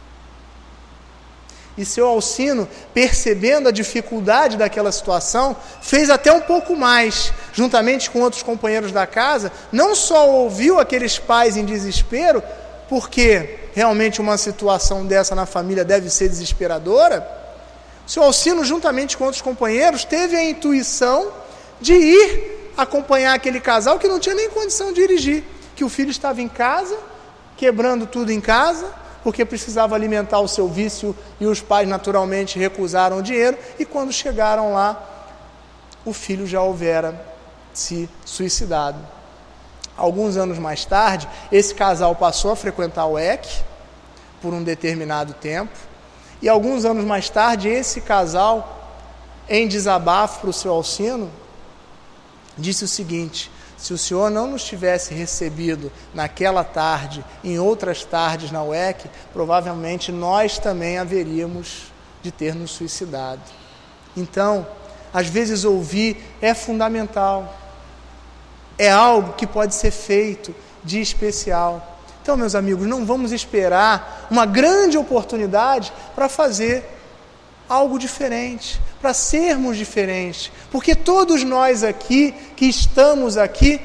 E seu Alcino, percebendo a dificuldade daquela situação, fez até um pouco mais, juntamente com outros companheiros da casa, não só ouviu aqueles pais em desespero, porque realmente uma situação dessa na família deve ser desesperadora, seu Alcino, juntamente com outros companheiros, teve a intuição de ir acompanhar aquele casal que não tinha nem condição de dirigir, que o filho estava em casa, quebrando tudo em casa, porque precisava alimentar o seu vício, e os pais naturalmente recusaram o dinheiro, e quando chegaram lá, o filho já houvera se suicidado. Alguns anos mais tarde, esse casal passou a frequentar o E C por um determinado tempo, e alguns anos mais tarde, esse casal, em desabafo para o seu Alcino, disse o seguinte: se o senhor não nos tivesse recebido naquela tarde, em outras tardes na U E C, provavelmente nós também haveríamos de ter nos suicidado. Então, às vezes ouvir é fundamental. É algo que pode ser feito de especial. Então, meus amigos, não vamos esperar uma grande oportunidade para fazer. algo diferente, para sermos diferentes, porque todos nós aqui, que estamos aqui,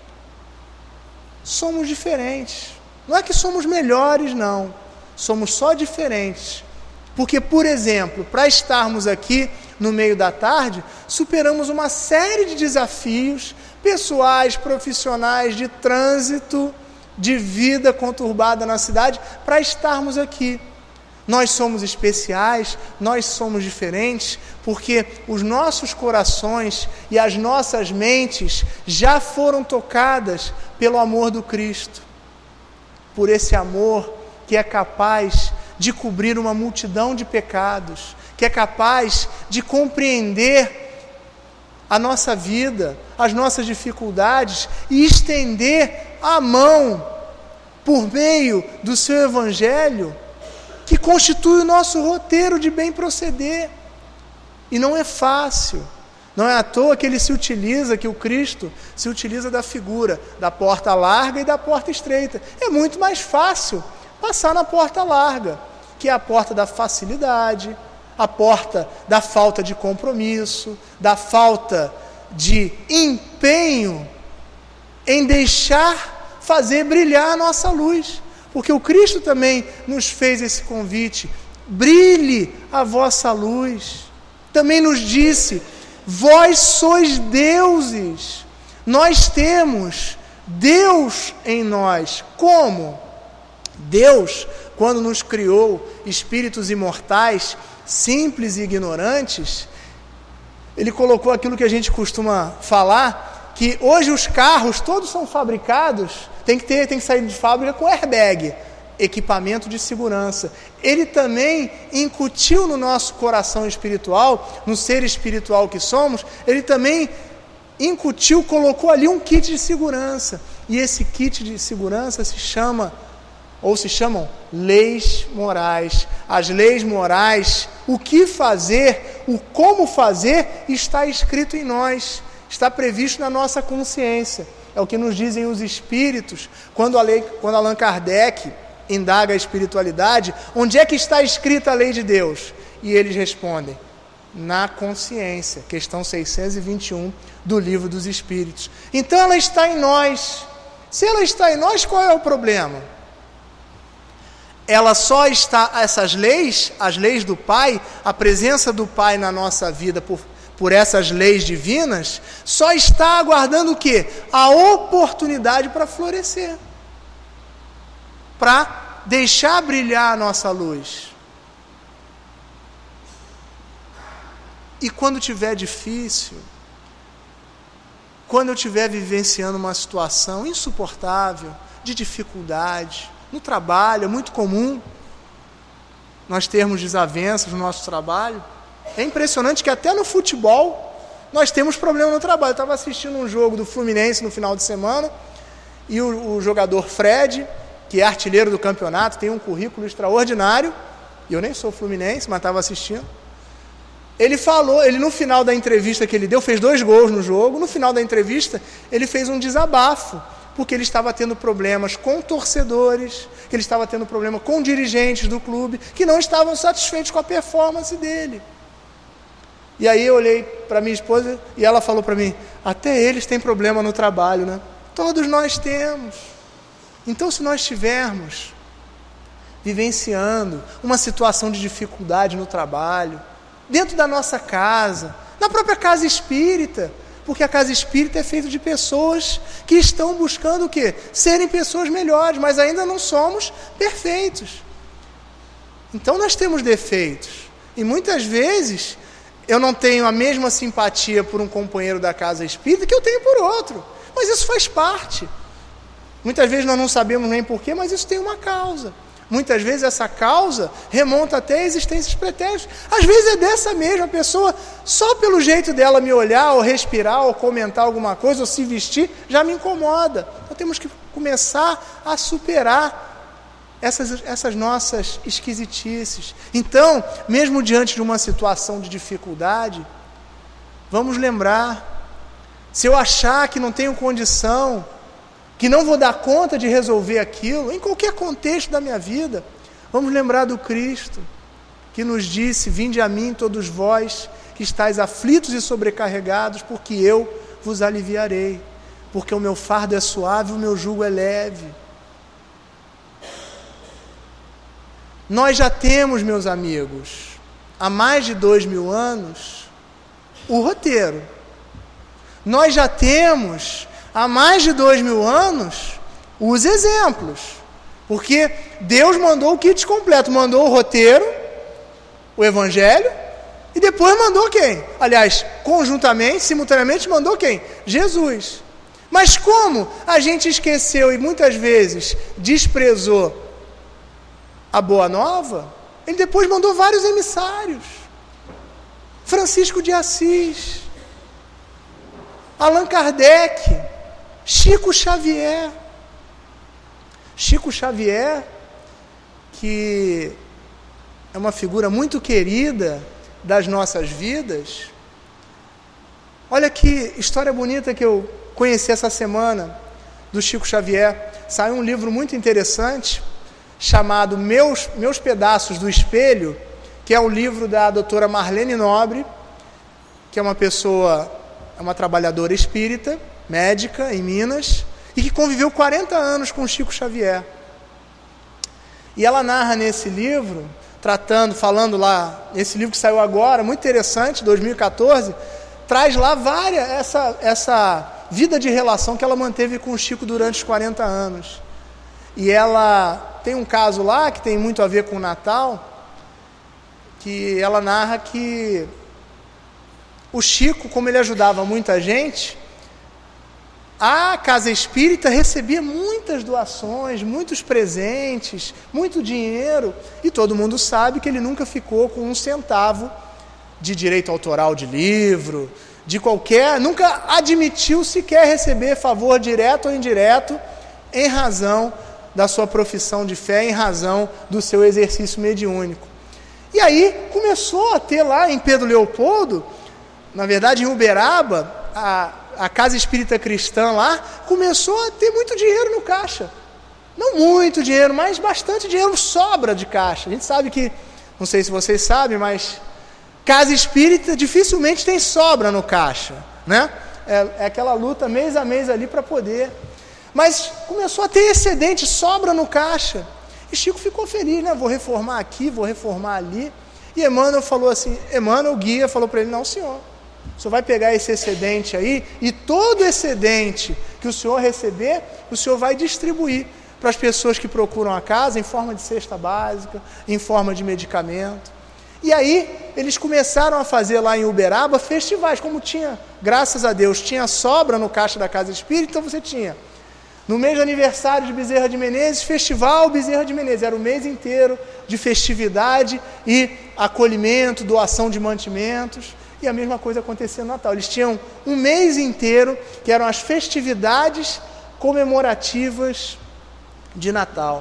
somos diferentes. Não é que somos melhores, não, somos só diferentes, porque, por exemplo, para estarmos aqui no meio da tarde, superamos uma série de desafios pessoais, profissionais, de trânsito, de vida conturbada na cidade, para estarmos aqui. Nós somos especiais, nós somos diferentes, porque os nossos corações e as nossas mentes já foram tocadas pelo amor do Cristo, por esse amor que é capaz de cobrir uma multidão de pecados, que é capaz de compreender a nossa vida, as nossas dificuldades e estender a mão por meio do seu Evangelho, que constitui o nosso roteiro de bem proceder. E não é fácil, não é à toa que ele se utiliza, que o Cristo se utiliza da figura da porta larga e da porta estreita. É muito mais fácil passar na porta larga, que é a porta da facilidade, a porta da falta de compromisso, da falta de empenho em deixar fazer brilhar a nossa luz. Porque o Cristo também nos fez esse convite: brilhe a vossa luz. Também nos disse: vós sois deuses. Nós temos Deus em nós. Como? Deus, quando nos criou espíritos imortais, simples e ignorantes, Ele colocou aquilo que a gente costuma falar, que hoje os carros todos são fabricados, tem que ter, tem que sair de fábrica com airbag, equipamento de segurança. Ele também incutiu no nosso coração espiritual, no ser espiritual que somos, Ele também incutiu, colocou ali um kit de segurança. E esse kit de segurança se chama, ou se chamam, leis morais. As leis morais, o que fazer, o como fazer, está escrito em nós, está previsto na nossa consciência. É o que nos dizem os espíritos, quando, a lei, quando Allan Kardec indaga a espiritualidade, onde é que está escrita a lei de Deus? E eles respondem: na consciência, questão seiscentos e vinte e um do Livro dos Espíritos. Então ela está em nós. Se ela está em nós, qual é o problema? Ela só está, essas leis, as leis do Pai, a presença do Pai na nossa vida por por essas leis divinas, só está aguardando o quê? A oportunidade para florescer, para deixar brilhar a nossa luz. E quando tiver difícil, quando eu estiver vivenciando uma situação insuportável, de dificuldade, no trabalho, é muito comum nós termos desavenças no nosso trabalho. É impressionante que até no futebol nós temos problema no trabalho. Eu estava assistindo um jogo do Fluminense no final de semana e o, o jogador Fred, que é artilheiro do campeonato, tem um currículo extraordinário, e eu nem sou fluminense, mas estava assistindo. Ele falou, ele no final da entrevista que ele deu, fez dois gols no jogo. No final da entrevista ele fez um desabafo, porque ele estava tendo problemas com torcedores, que ele estava tendo problema com dirigentes do clube, que não estavam satisfeitos com a performance dele. E aí eu olhei para minha esposa e ela falou para mim: até eles têm problema no trabalho, né? Todos nós temos. Então, se nós estivermos vivenciando uma situação de dificuldade no trabalho, dentro da nossa casa, na própria casa espírita, porque a casa espírita é feita de pessoas que estão buscando o quê? Serem pessoas melhores, mas ainda não somos perfeitos. Então nós temos defeitos. E muitas vezes eu não tenho a mesma simpatia por um companheiro da casa espírita que eu tenho por outro. Mas isso faz parte. Muitas vezes nós não sabemos nem porquê, mas isso tem uma causa. Muitas vezes essa causa remonta até a existências pretéritas. Às vezes é dessa mesma pessoa, só pelo jeito dela me olhar, ou respirar, ou comentar alguma coisa, ou se vestir, já me incomoda. Então temos que começar a superar essas, essas nossas esquisitices. Então, mesmo diante de uma situação de dificuldade, vamos lembrar, se eu achar que não tenho condição, que não vou dar conta de resolver aquilo, em qualquer contexto da minha vida, vamos lembrar do Cristo, que nos disse: vinde a mim todos vós que estáis aflitos e sobrecarregados, porque eu vos aliviarei, porque o meu fardo é suave, o meu jugo é leve. Nós já temos, meus amigos, há mais de dois mil anos, o roteiro. Nós já temos, há mais de dois mil anos, os exemplos. Porque Deus mandou o kit completo, mandou o roteiro, o evangelho, e depois mandou quem? Aliás, conjuntamente, simultaneamente, mandou quem? Jesus. Mas como a gente esqueceu e muitas vezes desprezou a Boa Nova, ele depois mandou vários emissários. Francisco de Assis, Allan Kardec, Chico Xavier. Chico Xavier, que é uma figura muito querida das nossas vidas. Olha que história bonita que eu conheci essa semana do Chico Xavier. Saiu um livro muito interessante chamado Meus, Meus Pedaços do Espelho, que é um livro da doutora Marlene Nobre, que é uma pessoa, é uma trabalhadora espírita, médica em Minas, e que conviveu quarenta anos com Chico Xavier. E ela narra nesse livro, tratando, falando lá, esse livro que saiu agora, muito interessante, dois mil e catorze, traz lá várias, essa, essa vida de relação que ela manteve com o Chico durante os quarenta anos. E ela tem um caso lá que tem muito a ver com o Natal, que ela narra que o Chico, como ele ajudava muita gente, a Casa Espírita recebia muitas doações, muitos presentes, muito dinheiro, e todo mundo sabe que ele nunca ficou com um centavo de direito autoral de livro, de qualquer, nunca admitiu sequer receber favor direto ou indireto, em razão da sua profissão de fé, em razão do seu exercício mediúnico. E aí começou a ter lá em Pedro Leopoldo, na verdade em Uberaba, a, a Casa Espírita Cristã lá, começou a ter muito dinheiro no caixa. Não muito dinheiro, mas bastante dinheiro, sobra de caixa. A gente sabe que, não sei se vocês sabem, mas Casa Espírita dificilmente tem sobra no caixa, né? É, é aquela luta mês a mês ali para poder. Mas começou a ter excedente, sobra no caixa. E Chico ficou feliz, né? Vou reformar aqui, vou reformar ali. E Emmanuel falou assim, Emmanuel, o guia, falou para ele: não, senhor, o senhor vai pegar esse excedente aí, e todo excedente que o senhor receber, o senhor vai distribuir para as pessoas que procuram a casa, em forma de cesta básica, em forma de medicamento. E aí, eles começaram a fazer lá em Uberaba festivais, como tinha, graças a Deus, tinha sobra no caixa da Casa Espírita, então você tinha, no mês de aniversário de Bezerra de Menezes, Festival Bezerra de Menezes, era o mês inteiro de festividade e acolhimento, doação de mantimentos, e a mesma coisa acontecia no Natal. Eles tinham um mês inteiro, que eram as festividades comemorativas de Natal.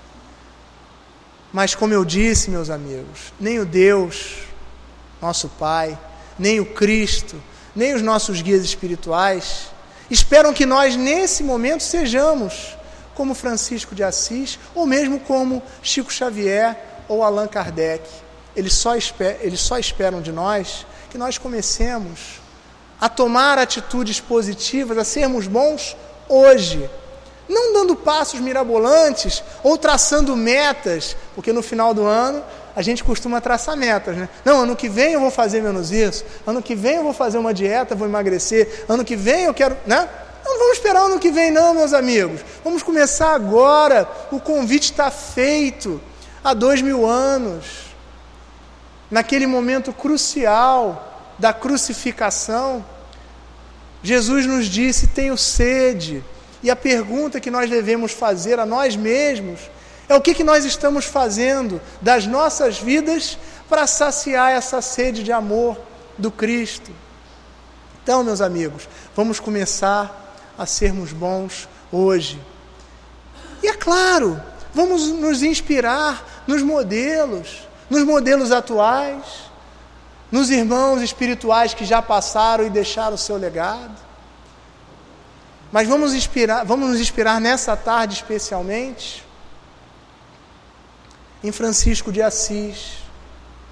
Mas como eu disse, meus amigos, nem o Deus, nosso Pai, nem o Cristo, nem os nossos guias espirituais esperam que nós, nesse momento, sejamos como Francisco de Assis, ou mesmo como Chico Xavier ou Allan Kardec. Eles só, esper- eles só esperam de nós que nós comecemos a tomar atitudes positivas, a sermos bons hoje. Não dando passos mirabolantes ou traçando metas, porque no final do ano a gente costuma traçar metas, né? Não, ano que vem eu vou fazer menos isso, ano que vem eu vou fazer uma dieta, vou emagrecer, ano que vem eu quero, né? Não vamos esperar ano que vem não, meus amigos. Vamos começar agora. O convite está feito há dois mil anos. Naquele momento crucial da crucificação, Jesus nos disse: tenho sede. E a pergunta que nós devemos fazer a nós mesmos é o que, que nós estamos fazendo das nossas vidas para saciar essa sede de amor do Cristo. Então, meus amigos, vamos começar a sermos bons hoje. E é claro, vamos nos inspirar nos modelos, nos modelos atuais, nos irmãos espirituais que já passaram e deixaram o seu legado. Mas vamos, inspirar, vamos nos inspirar nessa tarde especialmente em Francisco de Assis,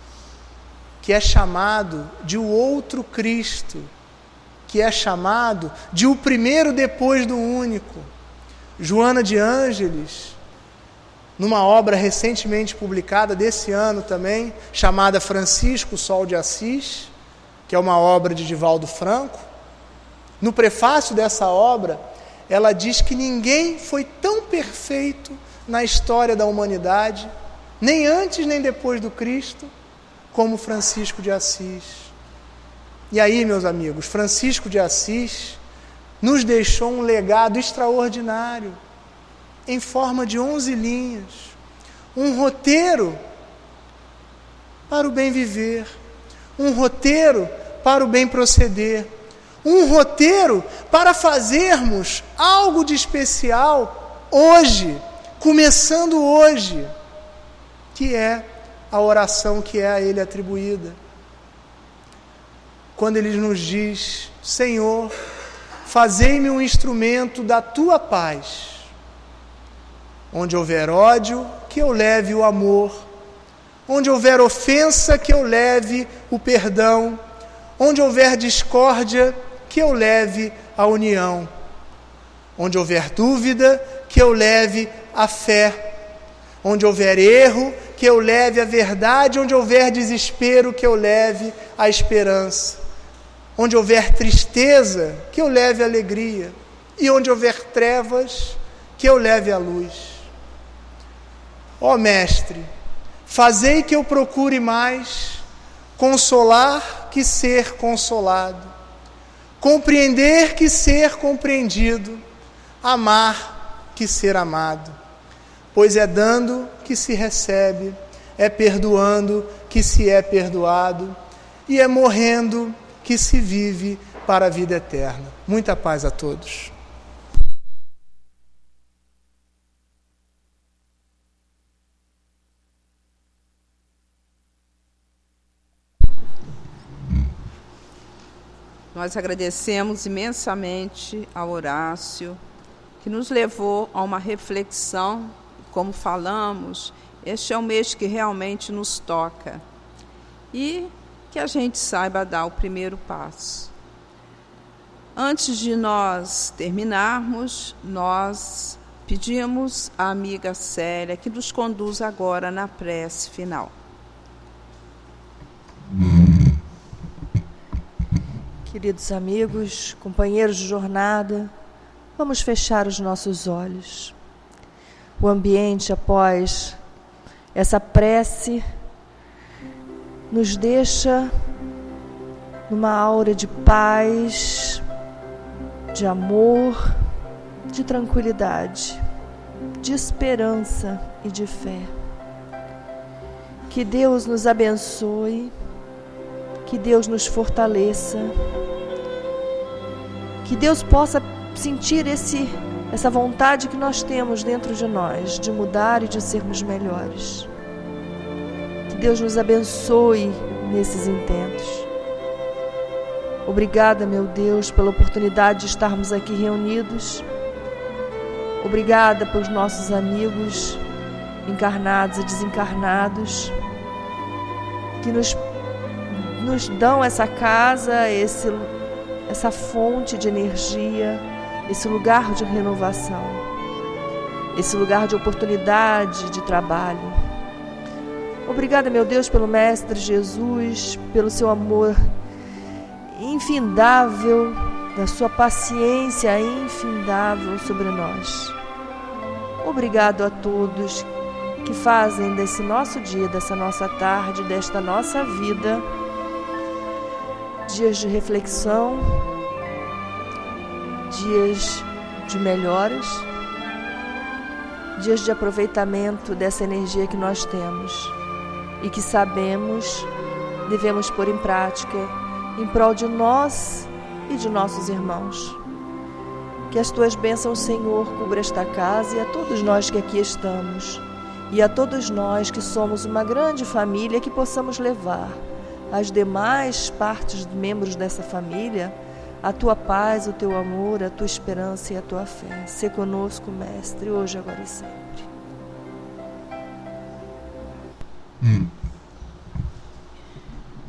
que é chamado de o outro Cristo, que é chamado de o primeiro depois do único. Joana de Ângeles, numa obra recentemente publicada desse ano também, chamada Francisco Sol de Assis, que é uma obra de Divaldo Franco, no prefácio dessa obra, ela diz que ninguém foi tão perfeito na história da humanidade, nem antes nem depois do Cristo, como Francisco de Assis. E aí, meus amigos, Francisco de Assis nos deixou um legado extraordinário, em forma de onze linhas, um roteiro para o bem viver, um roteiro para o bem proceder, um roteiro para fazermos algo de especial hoje, começando hoje, que é a oração que é a Ele atribuída. Quando Ele nos diz: Senhor, fazei-me um instrumento da Tua paz. Onde houver ódio, que eu leve o amor. Onde houver ofensa, que eu leve o perdão. Onde houver discórdia, que eu leve a união. Onde houver dúvida, que eu leve a fé. Onde houver erro, que eu leve a verdade. Onde houver desespero, que eu leve a esperança. Onde houver tristeza, que eu leve a alegria. E onde houver trevas, que eu leve a luz. Ó Mestre, fazei que eu procure mais consolar que ser consolado, compreender que ser compreendido, amar que ser amado. Pois é dando que se recebe, é perdoando que se é perdoado, e é morrendo que se vive para a vida eterna. Muita paz a todos. Nós agradecemos imensamente ao Horácio, que nos levou a uma reflexão. Como falamos, este é um mês que realmente nos toca. E que a gente saiba dar o primeiro passo. Antes de nós terminarmos, nós pedimos à amiga Célia que nos conduza agora na prece final. Queridos amigos, companheiros de jornada, vamos fechar os nossos olhos. O ambiente após essa prece nos deixa numa aura de paz, de amor, de tranquilidade, de esperança e de fé. Que Deus nos abençoe, que Deus nos fortaleça, que Deus possa sentir esse, essa vontade que nós temos dentro de nós, de mudar e de sermos melhores. Que Deus nos abençoe nesses intentos. Obrigada, meu Deus, pela oportunidade de estarmos aqui reunidos. Obrigada pelos nossos amigos encarnados e desencarnados que nos, nos dão essa casa, esse, essa fonte de energia, esse lugar de renovação, esse lugar de oportunidade de trabalho. Obrigada, meu Deus, pelo Mestre Jesus, pelo seu amor infindável, da sua paciência infindável sobre nós. Obrigado a todos que fazem desse nosso dia, dessa nossa tarde, desta nossa vida, dias de reflexão, dias de melhoras, dias de aproveitamento dessa energia que nós temos e que sabemos devemos pôr em prática em prol de nós e de nossos irmãos. Que as tuas bênçãos, Senhor, cubra esta casa e a todos nós que aqui estamos, e a todos nós que somos uma grande família, que possamos levar às demais partes, membros dessa família, a tua paz, o teu amor, a tua esperança e a tua fé. Sê conosco, Mestre, hoje, agora e sempre. Hum.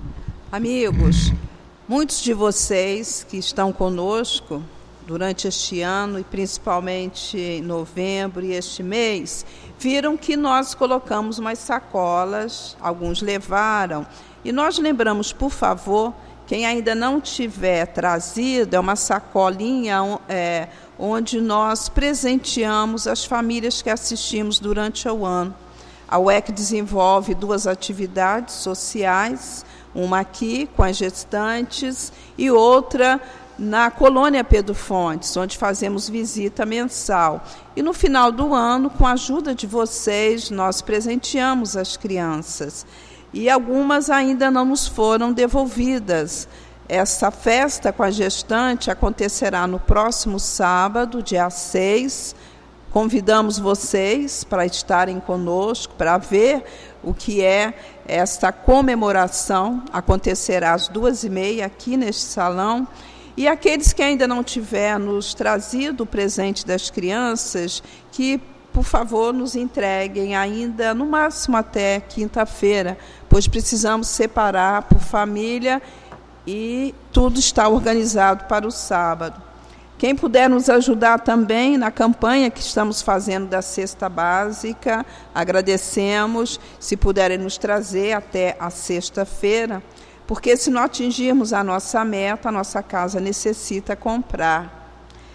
Amigos, muitos de vocês que estão conosco durante este ano, e principalmente em novembro e este mês, viram que nós colocamos umas sacolas, alguns levaram, e nós lembramos, por favor, quem ainda não tiver trazido, é uma sacolinha é, onde nós presenteamos as famílias que assistimos durante o ano. A U E C desenvolve duas atividades sociais, uma aqui com as gestantes e outra na colônia Pedro Fontes, onde fazemos visita mensal. E no final do ano, com a ajuda de vocês, nós presenteamos as crianças. E algumas ainda não nos foram devolvidas. Essa festa com a gestante acontecerá no próximo sábado, dia seis. Convidamos vocês para estarem conosco, para ver o que é esta comemoração. Acontecerá às duas e meia aqui neste salão. E aqueles que ainda não tiverem nos trazido o presente das crianças, que, por favor, nos entreguem ainda, no máximo até quinta-feira, pois precisamos separar por família e tudo está organizado para o sábado. Quem puder nos ajudar também na campanha que estamos fazendo da cesta básica, agradecemos. Se puderem nos trazer até a sexta-feira, porque se não atingirmos a nossa meta, a nossa casa necessita comprar.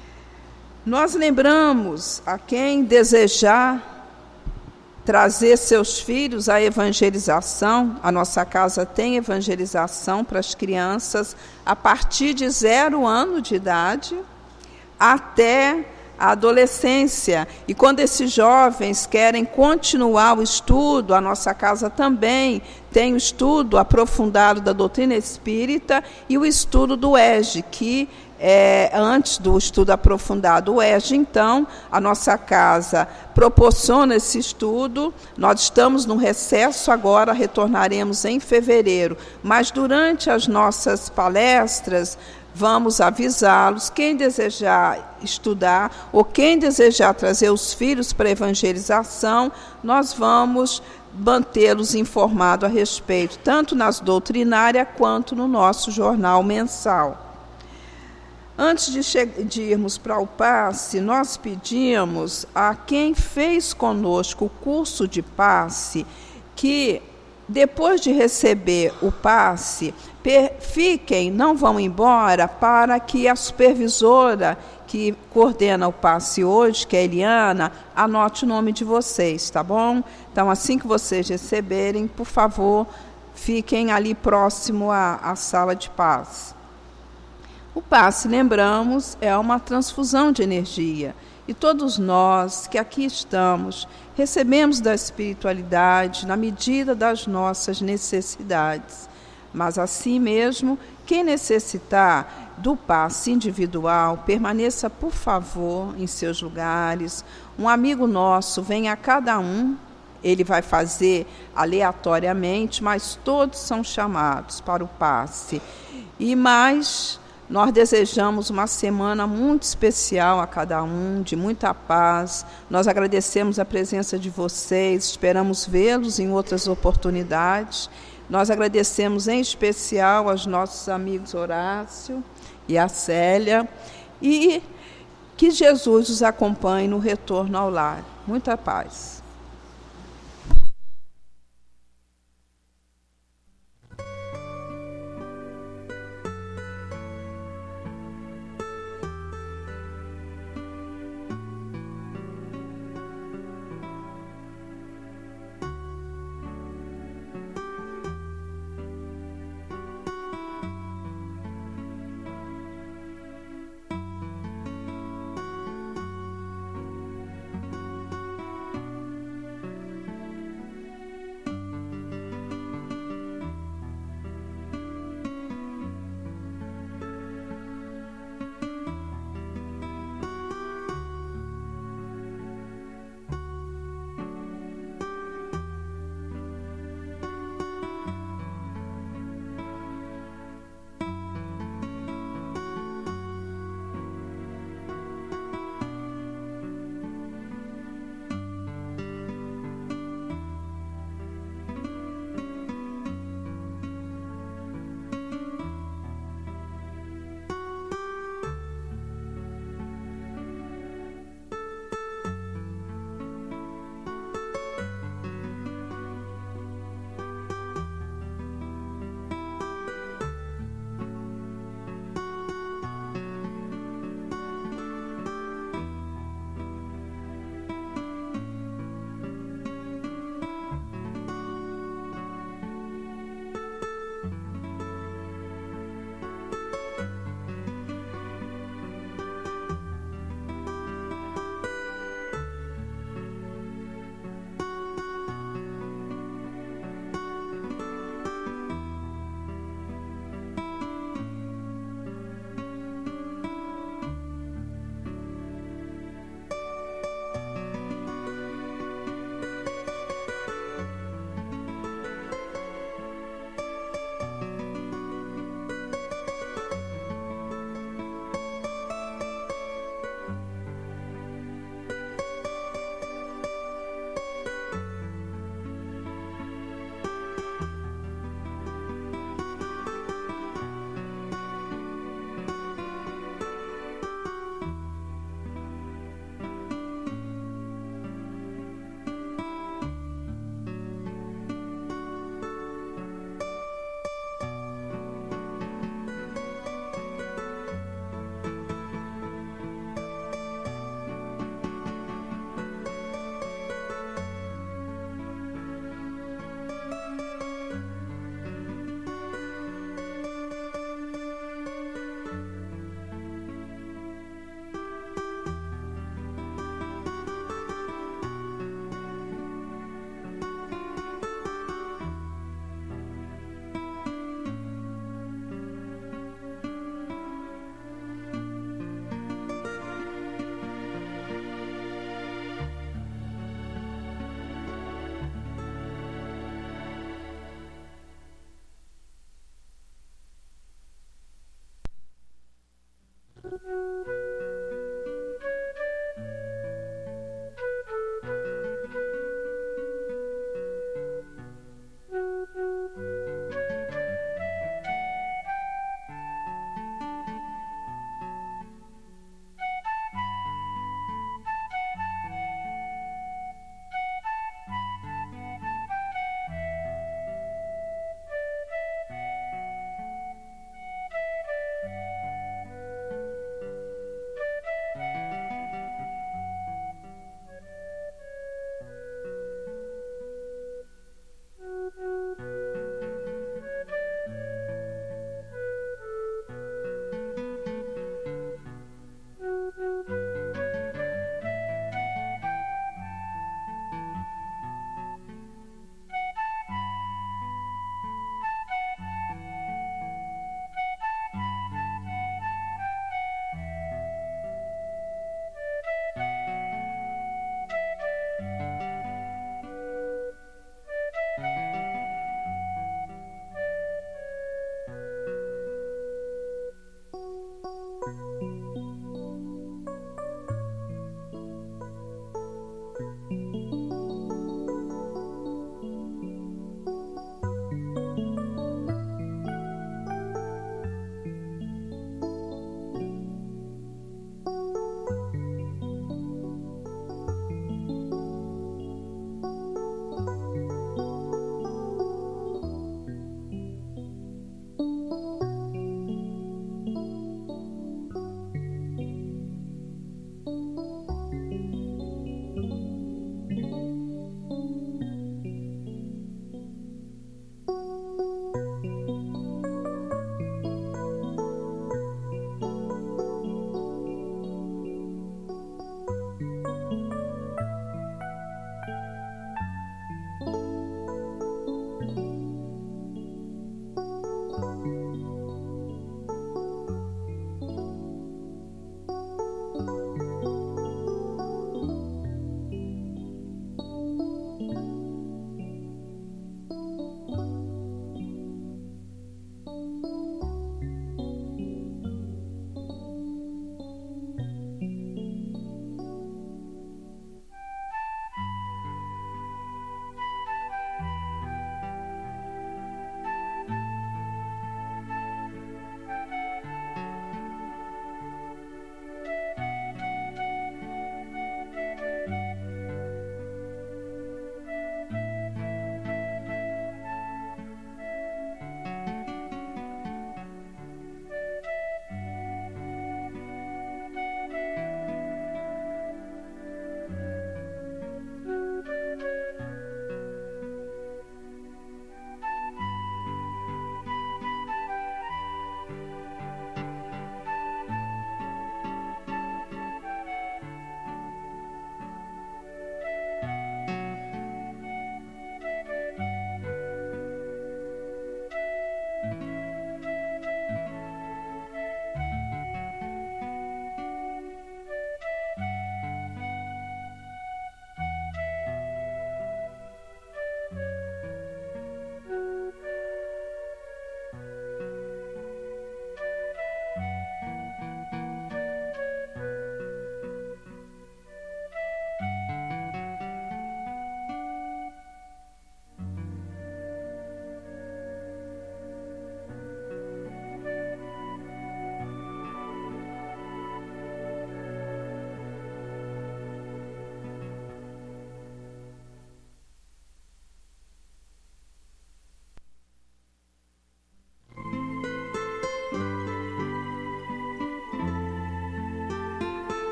Nós lembramos a quem desejar trazer seus filhos à evangelização. A nossa casa tem evangelização para as crianças a partir de zero ano de idade até a adolescência. E quando esses jovens querem continuar o estudo, a nossa casa também tem o estudo aprofundado da doutrina espírita e o estudo do E G, que é antes do estudo aprofundado. O E G, então, a nossa casa proporciona esse estudo. Nós estamos no recesso agora, retornaremos em fevereiro, mas durante as nossas palestras, vamos avisá-los, quem desejar estudar ou quem desejar trazer os filhos para a evangelização, nós vamos mantê-los informados a respeito, tanto nas doutrinárias quanto no nosso jornal mensal. Antes de, de irmos para o passe, nós pedimos a quem fez conosco o curso de passe que, depois de receber o passe, fiquem, não vão embora, para que a supervisora que coordena o passe hoje, que é a Eliana, anote o nome de vocês, tá bom? Então, assim que vocês receberem, por favor, fiquem ali próximo à, à sala de passe. O passe, lembramos, é uma transfusão de energia. E todos nós que aqui estamos, recebemos da espiritualidade na medida das nossas necessidades. Mas assim mesmo, quem necessitar do passe individual, permaneça, por favor, em seus lugares. Um amigo nosso vem a cada um, ele vai fazer aleatoriamente, mas todos são chamados para o passe. E mais, nós desejamos uma semana muito especial a cada um, de muita paz. Nós agradecemos a presença de vocês, esperamos vê-los em outras oportunidades. Nós agradecemos em especial aos nossos amigos Horácio e a Célia, e que Jesus os acompanhe no retorno ao lar. Muita paz.